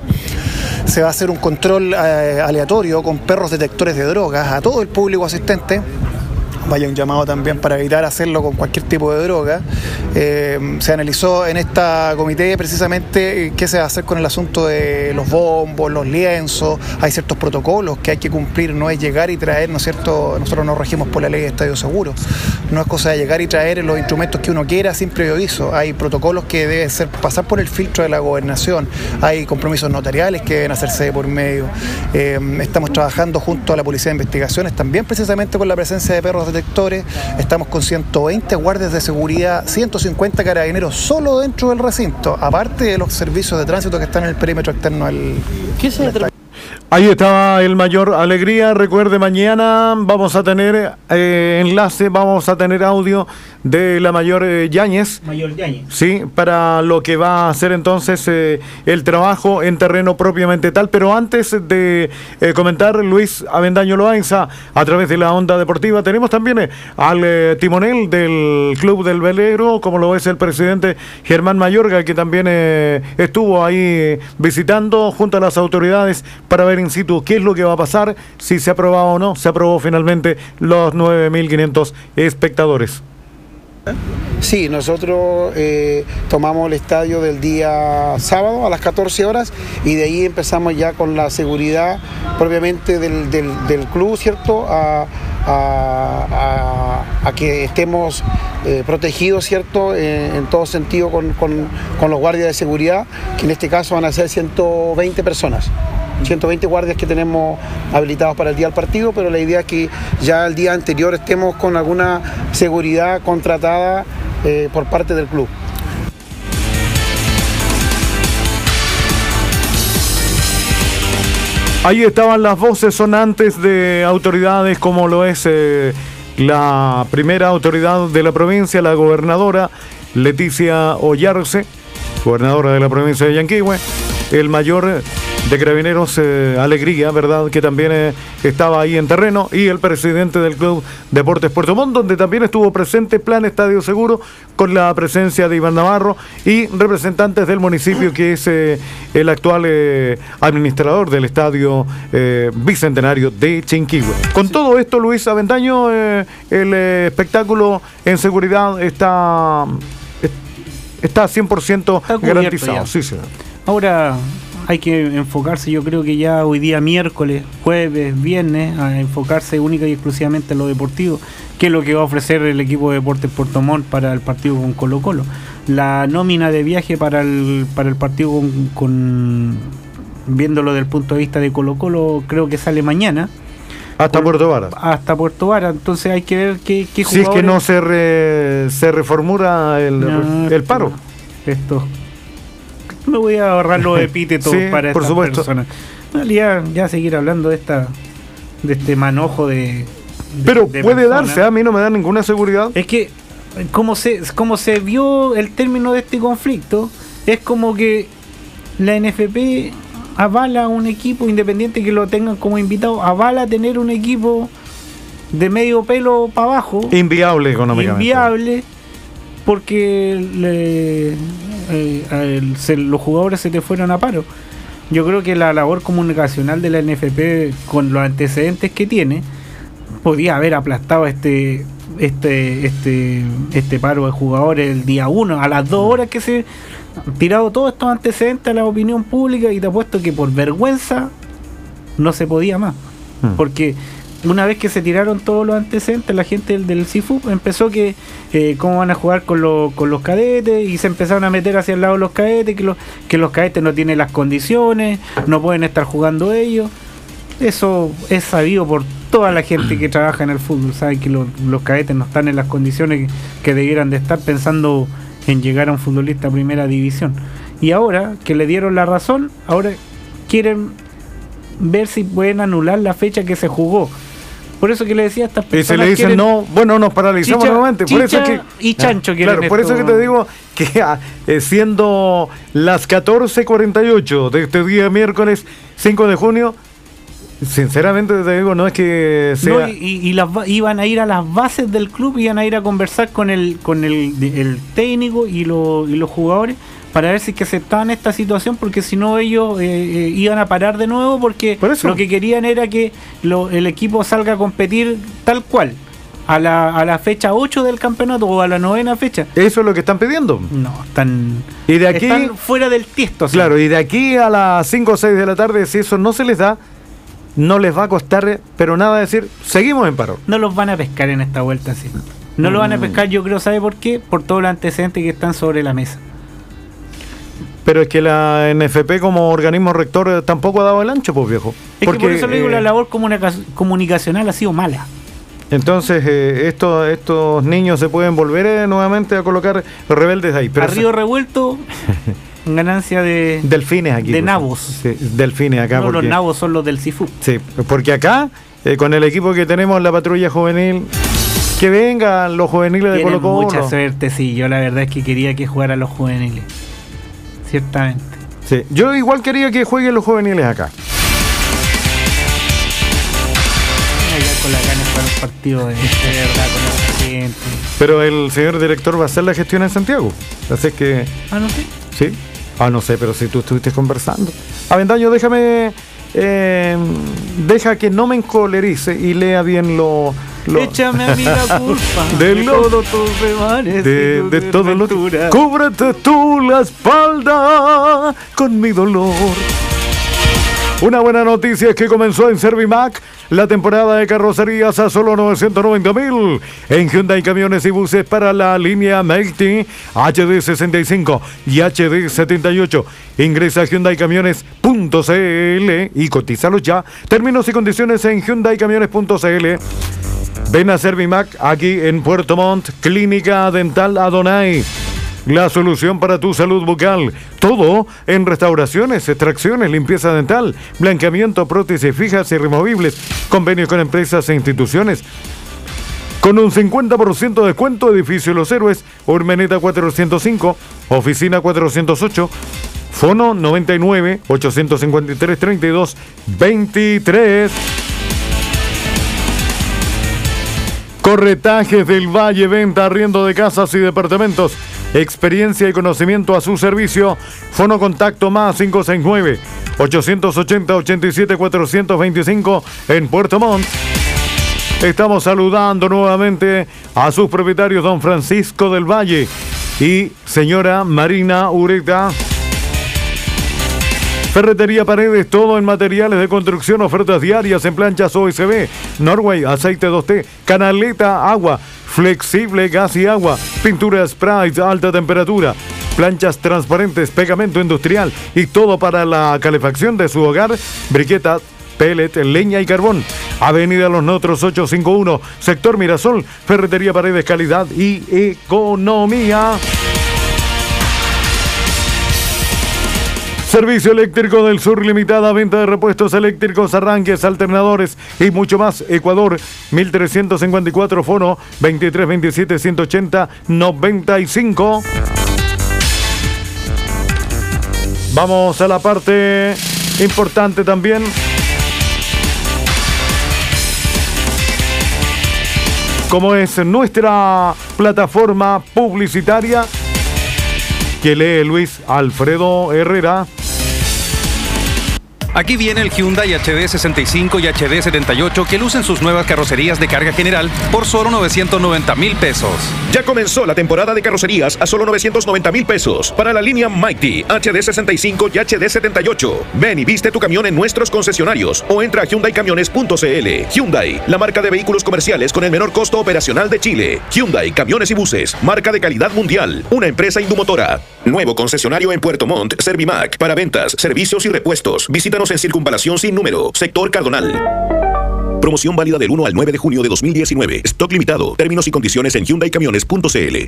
[SPEAKER 12] Se va a hacer un control eh, aleatorio con perros detectores de drogas a todo el público asistente. Vaya un llamado también para evitar hacerlo con cualquier tipo de droga. Eh, se analizó en esta comité precisamente qué se va a hacer con el asunto de los bombos, los lienzos. Hay ciertos protocolos que hay que cumplir, no es llegar y traer, ¿no es cierto? Nosotros nos regimos por la ley de estadio seguro. No es cosa de llegar y traer los instrumentos que uno quiera sin previo aviso. Hay protocolos que deben ser, pasar por el filtro de la gobernación. Hay compromisos notariales que deben hacerse de por medio. Eh, estamos trabajando junto a la Policía de Investigaciones, también precisamente con la presencia de perros detectores. Estamos con ciento veinte guardias de seguridad, ciento cincuenta carabineros solo dentro del recinto, aparte de los servicios de tránsito que están en el perímetro externo al... ¿Qué se
[SPEAKER 6] Ahí estaba el mayor Alegría. Recuerde, mañana vamos a tener eh, enlace, vamos a tener audio de la mayor eh, Yáñez.
[SPEAKER 7] Mayor Yáñez.
[SPEAKER 6] Sí, para lo que va a hacer entonces eh, el trabajo en terreno propiamente tal. Pero antes de eh, comentar, Luis Avendaño Loaiza, a través de la Onda Deportiva, tenemos también eh, al eh, timonel del Club del Velero, como lo es el presidente Germán Mayorga, que también eh, estuvo ahí eh, visitando junto a las autoridades para ver in situ qué es lo que va a pasar, si se aprobaba o no. Se aprobó finalmente los nueve mil quinientos espectadores.
[SPEAKER 13] Sí, nosotros eh, tomamos el estadio del día sábado a las catorce horas y de ahí empezamos ya con la seguridad propiamente del, del, del club, ¿cierto? A, a, a, a que estemos eh, protegidos, ¿cierto? Eh, en todo sentido con, con, con los guardias de seguridad, que en este caso van a ser ciento veinte personas. ciento veinte guardias que tenemos habilitados para el día del partido, pero la idea es que ya el día anterior estemos con alguna seguridad contratada eh, por parte del club.
[SPEAKER 6] Ahí estaban las voces sonantes de autoridades como lo es eh, la primera autoridad de la provincia, la gobernadora Leticia Ollarse, gobernadora de la provincia de Yanquihue, el mayor de Carabineros eh, Alegría, ¿verdad?, que también eh, estaba ahí en terreno, y el presidente del Club Deportes Puerto Montt, donde también estuvo presente Plan Estadio Seguro, con la presencia de Iván Navarro y representantes del municipio, que es eh, el actual eh, administrador del Estadio eh, Bicentenario de Chinquihue. Con todo esto, Luis Avendaño, eh, el eh, espectáculo en seguridad está, está cien por ciento garantizado. Sí, sí.
[SPEAKER 7] Ahora hay que enfocarse, yo creo que ya hoy día miércoles, jueves, viernes, a enfocarse única y exclusivamente en lo deportivo, que es lo que va a ofrecer el equipo de Deportes Puerto Montt para el partido con Colo Colo. La nómina de viaje para el, para el partido con, con viéndolo desde el punto de vista de Colo Colo, creo que sale mañana.
[SPEAKER 6] Hasta por, Puerto Vara.
[SPEAKER 7] Hasta Puerto Vara, entonces hay que ver qué, qué
[SPEAKER 6] jugadores... Si es que no se, re, se reformula el, no, el paro.
[SPEAKER 7] Esto... Me voy a ahorrar los epítetos sí, para estas personas. En realidad, ya seguir hablando de esta de este manojo de, de
[SPEAKER 6] pero
[SPEAKER 7] de
[SPEAKER 6] puede
[SPEAKER 7] personas.
[SPEAKER 6] darse, a mí no me da ninguna seguridad.
[SPEAKER 7] Es que como se como se vio el término de este conflicto, es como que la N F P avala un equipo independiente que lo tengan como invitado, avala tener un equipo de medio pelo para abajo.
[SPEAKER 6] Inviable económicamente.
[SPEAKER 7] Inviable, porque le, eh, el, se, los jugadores se te fueron a paro. Yo creo que la labor comunicacional de la N F P, con los antecedentes que tiene, podía haber aplastado este este este este paro de jugadores el día uno, a las dos horas que se han tirado todos estos antecedentes a la opinión pública, y te apuesto que por vergüenza no se podía más. Hmm. Porque una vez que se tiraron todos los antecedentes, la gente del, del C I F U empezó que eh, cómo van a jugar con, lo, con los cadetes, y se empezaron a meter hacia el lado de los cadetes, que los, que los cadetes no tienen las condiciones, no pueden estar jugando ellos. Eso es sabido por toda la gente que trabaja en el fútbol, sabe que los, los cadetes no están en las condiciones que, que debieran de estar, pensando en llegar a un futbolista a primera división. Y ahora que le dieron la razón, ahora quieren ver si pueden anular la fecha que se jugó. Por eso que le decía a estas personas.
[SPEAKER 6] Y se le dicen quieren, no, bueno, nos paralizamos
[SPEAKER 7] chicha,
[SPEAKER 6] nuevamente. Por
[SPEAKER 7] chicha
[SPEAKER 6] eso que,
[SPEAKER 7] y chancho quieren.
[SPEAKER 6] Claro, por
[SPEAKER 7] esto.
[SPEAKER 6] eso que te digo que eh, siendo las catorce cuarenta y ocho de este día miércoles cinco de junio, sinceramente te digo, no es que sea...
[SPEAKER 7] No, y, y las, iban a ir a las bases del club, iban a ir a conversar con el con el, el técnico y, lo, y los jugadores para ver si es que aceptaban esta situación, porque si no ellos eh, eh, iban a parar de nuevo, porque lo que querían era que lo, el equipo salga a competir tal cual, a la, a la fecha ocho del campeonato o a la novena fecha.
[SPEAKER 6] ¿Eso es lo que están pidiendo?
[SPEAKER 7] No, están,
[SPEAKER 6] y de aquí,
[SPEAKER 7] están fuera del tiesto. ¿Sí?
[SPEAKER 6] Claro, y de aquí a las cinco o seis de la tarde, si eso no se les da, no les va a costar, pero nada decir, seguimos en paro.
[SPEAKER 7] No los van a pescar en esta vuelta, sí. No mm. lo van a pescar, yo creo, ¿sabe por qué? Por todos los antecedentes que están sobre la mesa.
[SPEAKER 6] Pero es que la N F P como organismo rector tampoco ha dado el ancho, pues viejo.
[SPEAKER 7] Es
[SPEAKER 6] porque,
[SPEAKER 7] que por eso le digo,
[SPEAKER 6] eh,
[SPEAKER 7] la labor comunica- comunicacional ha sido mala.
[SPEAKER 6] Entonces, eh, estos, estos niños se pueden volver eh, nuevamente a colocar los rebeldes ahí. Pero
[SPEAKER 7] a río revuelto, ganancia de...
[SPEAKER 6] delfines aquí.
[SPEAKER 7] De
[SPEAKER 6] pues,
[SPEAKER 7] nabos.
[SPEAKER 6] Sí, delfines acá.
[SPEAKER 7] No,
[SPEAKER 6] porque,
[SPEAKER 7] los nabos son los del C I F U.
[SPEAKER 6] Sí, porque acá, eh, con el equipo que tenemos, la patrulla juvenil, que vengan los juveniles de Colo Colo.
[SPEAKER 7] Mucha suerte, sí. Yo la verdad es que quería que jugaran los juveniles. Ciertamente.
[SPEAKER 6] Sí, yo igual quería que jueguen los juveniles acá.
[SPEAKER 7] Con la ganas para el partido de, de verdad con la gente.
[SPEAKER 6] Pero el señor director va a hacer la gestión en Santiago. Así que.
[SPEAKER 7] Ah, no sé.
[SPEAKER 6] Sí. Ah, no sé, pero si tú estuviste conversando. Avendaño, déjame. Eh, deja que no me encolerice y lea bien lo. lo
[SPEAKER 7] Échame a mí la culpa
[SPEAKER 6] de,
[SPEAKER 7] de
[SPEAKER 6] lo,
[SPEAKER 7] todos tus remanes.
[SPEAKER 6] De, de, de todo lo que. Cúbrete tú la espalda con mi dolor. Una buena noticia es que comenzó en Servimac la temporada de carrocerías a solo novecientos noventa mil en Hyundai Camiones y Buses para la línea Melty H D sesenta y cinco y H D setenta y ocho. Ingresa a hyundai camiones punto c l y cotízalos ya. Términos y condiciones en hyundai camiones punto c l. Ven a Servimac aquí en Puerto Montt, Clínica Dental Adonai. La solución para tu salud bucal. Todo en restauraciones, extracciones, limpieza dental, blanqueamiento, prótesis fijas y removibles. Convenios con empresas e instituciones. Con un cincuenta por ciento de descuento, edificio Los Héroes, Urmeneta cuatrocientos cinco, oficina cuatrocientos ocho, fono noventa y nueve, ochocientos cincuenta y tres, treinta y dos, veintitrés. Corretajes del Valle, venta, arriendo de casas y departamentos. Experiencia y conocimiento a su servicio. Fono contacto más cinco seis nueve, ochocientos ochenta, ochenta y siete, cuatrocientos veinticinco en Puerto Montt. Estamos saludando nuevamente a sus propietarios, don Francisco del Valle y señora Marina Ureta. Ferretería Paredes, todo en materiales de construcción, ofertas diarias en planchas O S B, Norway, aceite dos T, canaleta, agua, flexible, gas y agua, pintura spray, alta temperatura, planchas transparentes, pegamento industrial y todo para la calefacción de su hogar, briquetas, pellet, leña y carbón. Avenida Los Notros ochocientos cincuenta y uno, sector Mirasol, Ferretería Paredes, calidad y economía. Servicio Eléctrico del Sur Limitada, venta de repuestos eléctricos, arranques, alternadores y mucho más. Ecuador, mil trescientos cincuenta y cuatro, fono veintitrés veintisiete, ciento ochenta, noventa y cinco. Vamos a la parte importante también. Como es nuestra plataforma publicitaria que lee Luis Alfredo Herrera.
[SPEAKER 2] Aquí viene el Hyundai H D sesenta y cinco y H D setenta y ocho que lucen sus nuevas carrocerías de carga general por solo novecientos noventa mil pesos.
[SPEAKER 3] Ya comenzó la temporada de carrocerías a solo novecientos noventa mil pesos para la línea Mighty H D sesenta y cinco y H D setenta y ocho. Ven y viste tu camión en nuestros concesionarios o entra a hyundai camiones punto c l. Hyundai, la marca de vehículos comerciales con el menor costo operacional de Chile. Hyundai Camiones y Buses, marca de calidad mundial, una empresa Indumotora. Nuevo concesionario en Puerto Montt, Servimac, para ventas, servicios y repuestos. Visítanos en Circunvalación Sin Número, sector Cardonal. Promoción válida del uno al nueve de junio de dos mil diecinueve. Stock limitado. Términos y condiciones en hyundai camiones punto c l.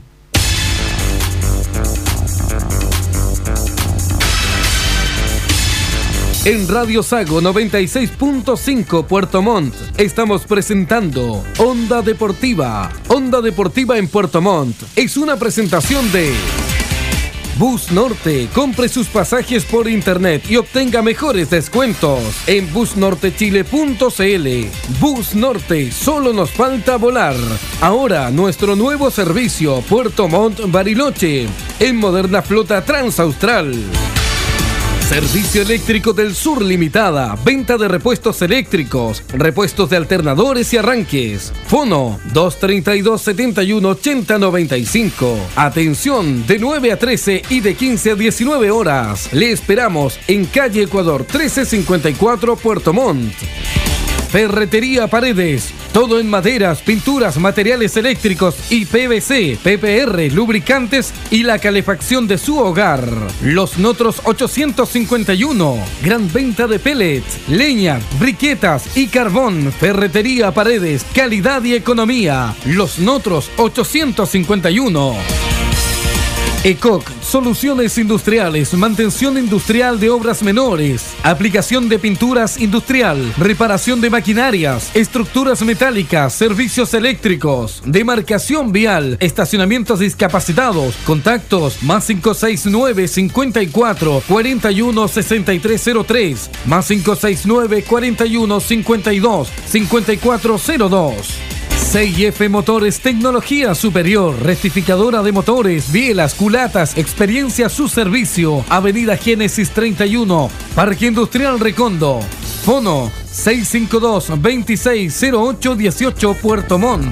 [SPEAKER 9] En Radio Sago noventa y seis punto cinco Puerto Montt estamos presentando Onda Deportiva. Onda Deportiva en Puerto Montt es una presentación de Bus Norte. Compre sus pasajes por internet y obtenga mejores descuentos en bus norte chile punto c l. Bus Norte, solo nos falta volar. Ahora nuestro nuevo servicio Puerto Montt Bariloche en moderna flota transaustral. Servicio Eléctrico del Sur Limitada. Venta de repuestos eléctricos, repuestos de alternadores y arranques. Fono dos treinta y dos, setenta y uno, ochenta, noventa y cinco. Atención de nueve a trece y de quince a diecinueve horas. Le esperamos en calle Ecuador trece cincuenta y cuatro, Puerto Montt. Ferretería Paredes. Todo en maderas, pinturas, materiales eléctricos y P V C, P P R, lubricantes y la calefacción de su hogar. Los Notros ochocientos cincuenta y uno. Gran venta de pellets, leña, briquetas y carbón. Ferretería Paredes, calidad y economía. Los Notros ochocientos cincuenta y uno. ECOC, soluciones industriales, mantención industrial de obras menores, aplicación de pinturas industrial, reparación de maquinarias, estructuras metálicas, servicios eléctricos, demarcación vial, estacionamientos discapacitados. Contactos más cinco seis nueve, cincuenta y cuatro, cuarenta y uno, sesenta y tres cero tres, más cinco seis nueve, cuarenta y uno, cincuenta y dos, cincuenta y cuatro cero dos. C I F Motores, tecnología superior, rectificadora de motores, bielas, culatas, experiencia a su servicio. Avenida Génesis treinta y uno, Parque Industrial Recondo. Fono seis cinco dos, veintiséis cero ocho dieciocho, Puerto Montt.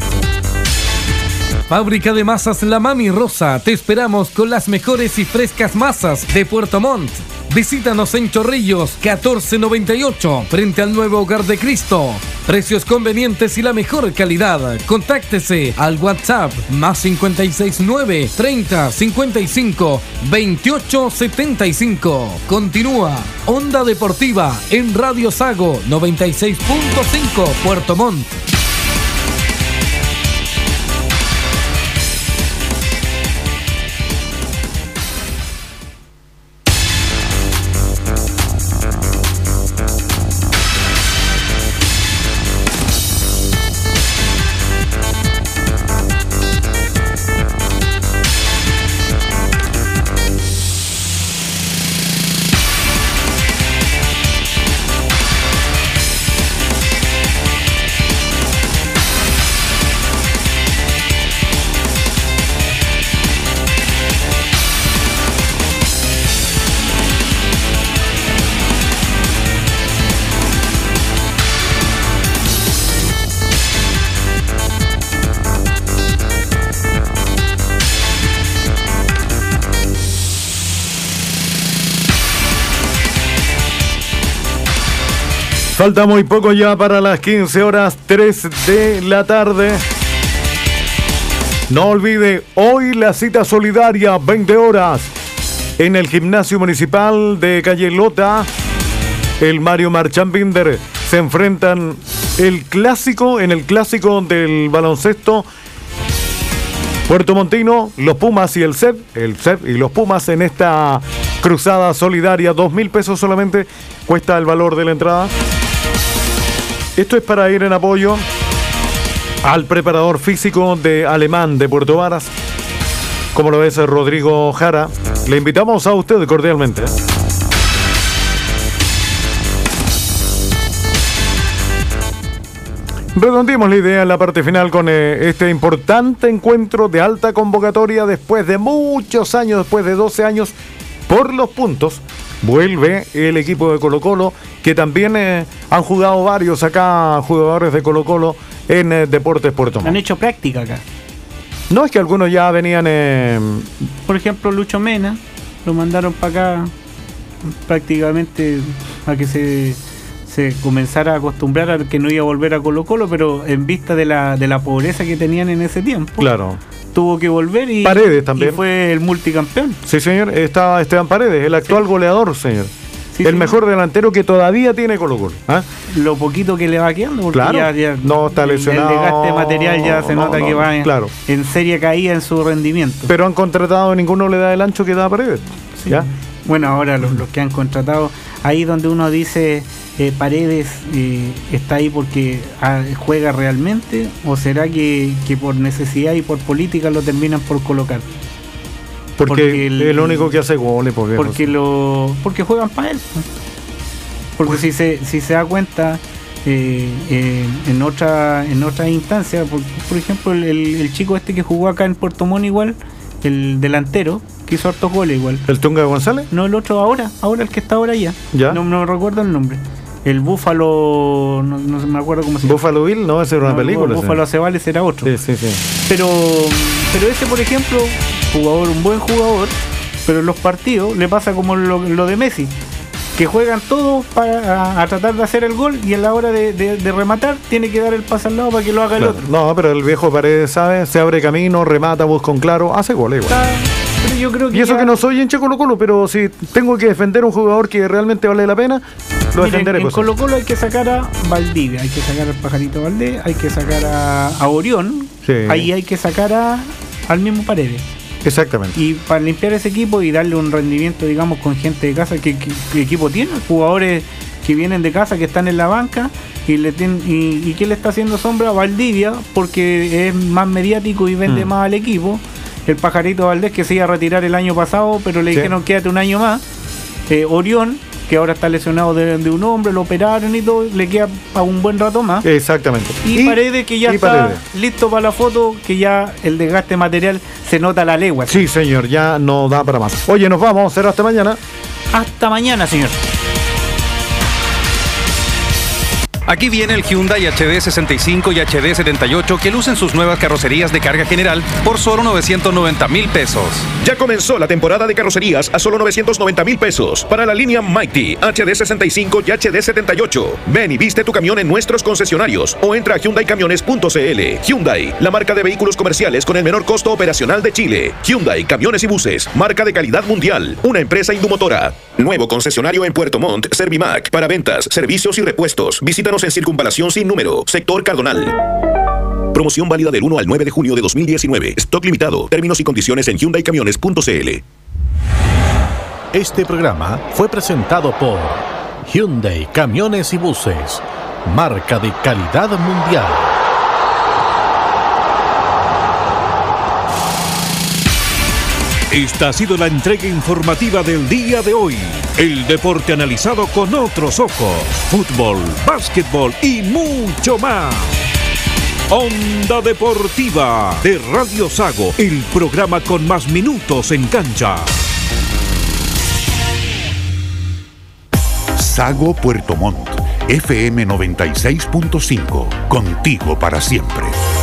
[SPEAKER 9] Fábrica de masas La Mami Rosa. Te esperamos con las mejores y frescas masas de Puerto Montt. Visítanos en Chorrillos catorce noventa y ocho, frente al nuevo Hogar de Cristo. Precios convenientes y la mejor calidad. Contáctese al WhatsApp más cincuenta y seis nueve, treinta, cincuenta y cinco, veintiocho setenta y cinco. Continúa Onda Deportiva en Radio Sago noventa y seis punto cinco Puerto Montt.
[SPEAKER 6] Falta muy poco ya para las quince horas, tres de la tarde. No olvide, hoy la cita solidaria, veinte horas, en el Gimnasio Municipal de Calle Lota. El Mario Marchand-Binder se enfrentan el clásico, en el clásico del baloncesto puertomontino, los Pumas y el C E P, el C E P y los Pumas en esta cruzada solidaria. Dos mil pesos solamente cuesta el valor de la entrada. Esto es para ir en apoyo al preparador físico de Alemán de Puerto Varas, como lo es Rodrigo Jara. Le invitamos a usted cordialmente. Redondeemos la idea en la parte final con eh, este importante encuentro de alta convocatoria después de muchos años, después de doce años, por los puntos. Vuelve el equipo de Colo-Colo, que también eh, han jugado varios acá jugadores de Colo-Colo en eh, Deportes Puerto Montt.
[SPEAKER 7] Han hecho práctica acá.
[SPEAKER 6] No, es que algunos ya venían... Eh...
[SPEAKER 7] Por ejemplo, Lucho Mena, lo mandaron para acá prácticamente a que se... se comenzara a acostumbrar a que no iba a volver a Colo-Colo, pero en vista de la, de la pobreza que tenían en ese tiempo,
[SPEAKER 6] claro,
[SPEAKER 7] tuvo que volver y,
[SPEAKER 6] Paredes también.
[SPEAKER 7] y fue el multicampeón.
[SPEAKER 6] Sí, señor, está Esteban Paredes, el actual sí. goleador, señor. Sí, el sí. mejor delantero que todavía tiene Colo-Colo. ¿Ah?
[SPEAKER 7] Lo poquito que le va quedando, porque
[SPEAKER 6] claro,
[SPEAKER 7] ya, ya
[SPEAKER 6] no está lesionado.
[SPEAKER 7] El desgaste material ya se
[SPEAKER 6] no,
[SPEAKER 7] nota
[SPEAKER 6] no,
[SPEAKER 7] que va en,
[SPEAKER 6] claro.
[SPEAKER 7] en seria caída en su rendimiento.
[SPEAKER 6] Pero han contratado, ninguno le da el ancho que da Paredes.
[SPEAKER 7] Sí.
[SPEAKER 6] ¿Ya?
[SPEAKER 7] Bueno, ahora los, los que han contratado, ahí donde uno dice... Eh, Paredes eh, está ahí porque ah, juega realmente, o será que, que por necesidad y por política lo terminan por colocar
[SPEAKER 6] porque, porque el, es el único que hace goles porque,
[SPEAKER 7] porque lo porque juegan para él, porque pues, si se si se da cuenta eh, eh, en otra en otra instancia, por, por ejemplo el, el, el chico este que jugó acá en Puerto Montt igual, el delantero que hizo hartos goles igual,
[SPEAKER 6] ¿el Tunga González?
[SPEAKER 7] No, el otro ahora ahora el que está ahora ya,
[SPEAKER 6] ¿Ya?
[SPEAKER 7] No, no recuerdo el nombre. El Búfalo, no, no me acuerdo cómo se llama.
[SPEAKER 6] Búfalo Bill, no, esa era una no, película.
[SPEAKER 7] Búfalo Acebales era otro.
[SPEAKER 6] Sí, sí, sí.
[SPEAKER 7] Pero, pero ese, por ejemplo, jugador, un buen jugador, pero en los partidos le pasa como lo, lo de Messi, que juegan todos para a, a tratar de hacer el gol y a la hora de, de, de rematar tiene que dar el pase al lado para que lo haga
[SPEAKER 6] claro.
[SPEAKER 7] el otro.
[SPEAKER 6] No, pero el viejo Paredes sabe, se abre camino, remata, busca un claro, hace gol igual. Está,
[SPEAKER 7] pero yo creo que
[SPEAKER 6] y eso
[SPEAKER 7] ya...
[SPEAKER 6] que no soy hincha Colo-Colo, pero si tengo que defender a un jugador que realmente vale la pena, lo
[SPEAKER 7] Miren,
[SPEAKER 6] defenderé.
[SPEAKER 7] En Colo-Colo hay que sacar a Valdivia, hay que sacar al Pajarito Valdés, hay que sacar a, a Orión, sí. Ahí hay que sacar a, al mismo Paredes.
[SPEAKER 6] Exactamente.
[SPEAKER 7] Y para limpiar ese equipo y darle un rendimiento, digamos, con gente de casa, que, que, que equipo tiene, jugadores que vienen de casa, que están en la banca, y le tienen, y, y ¿qué le está haciendo sombra? Valdivia, porque es más mediático y vende mm. más al equipo. El Pajarito Valdés, que se iba a retirar el año pasado, pero le sí. dijeron quédate un año más. Eh, Orión, que ahora está lesionado de, de un hombro, lo operaron y todo, le queda a un buen rato más.
[SPEAKER 6] Exactamente.
[SPEAKER 7] Y, y Paredes, que ya está Paredes. listo para la foto, que ya el desgaste material se nota a la legua.
[SPEAKER 6] Sí, señor, ya no da para más. Oye, nos vamos, será hasta mañana.
[SPEAKER 7] Hasta mañana, señor.
[SPEAKER 2] Aquí viene el Hyundai H D sesenta y cinco y H D setenta y ocho que lucen sus nuevas carrocerías de carga general por solo novecientos noventa mil pesos.
[SPEAKER 3] Ya comenzó la temporada de carrocerías a solo novecientos noventa mil pesos para la línea Mighty, H D sesenta y cinco y H D setenta y ocho. Ven y viste tu camión en nuestros concesionarios o entra a hyundai camiones punto c l. Hyundai, la marca de vehículos comerciales con el menor costo operacional de Chile. Hyundai Camiones y Buses, marca de calidad mundial, una empresa indumotora. Nuevo concesionario en Puerto Montt, Servimac, para ventas, servicios y repuestos. Visítanos en Circunvalación Sin Número, Sector Cardonal. Promoción válida del uno al nueve de junio de dos mil diecinueve. Stock limitado. Términos y condiciones en hyundai camiones punto c l.
[SPEAKER 4] Este programa fue presentado por Hyundai Camiones y Buses, marca de calidad mundial.
[SPEAKER 5] Esta ha sido la entrega informativa del día de hoy. El deporte analizado con otros ojos. Fútbol, básquetbol y mucho más. Onda Deportiva de Radio Sago, el programa con más minutos en cancha.
[SPEAKER 1] Sago Puerto Montt, F M noventa y seis punto cinco, contigo para siempre.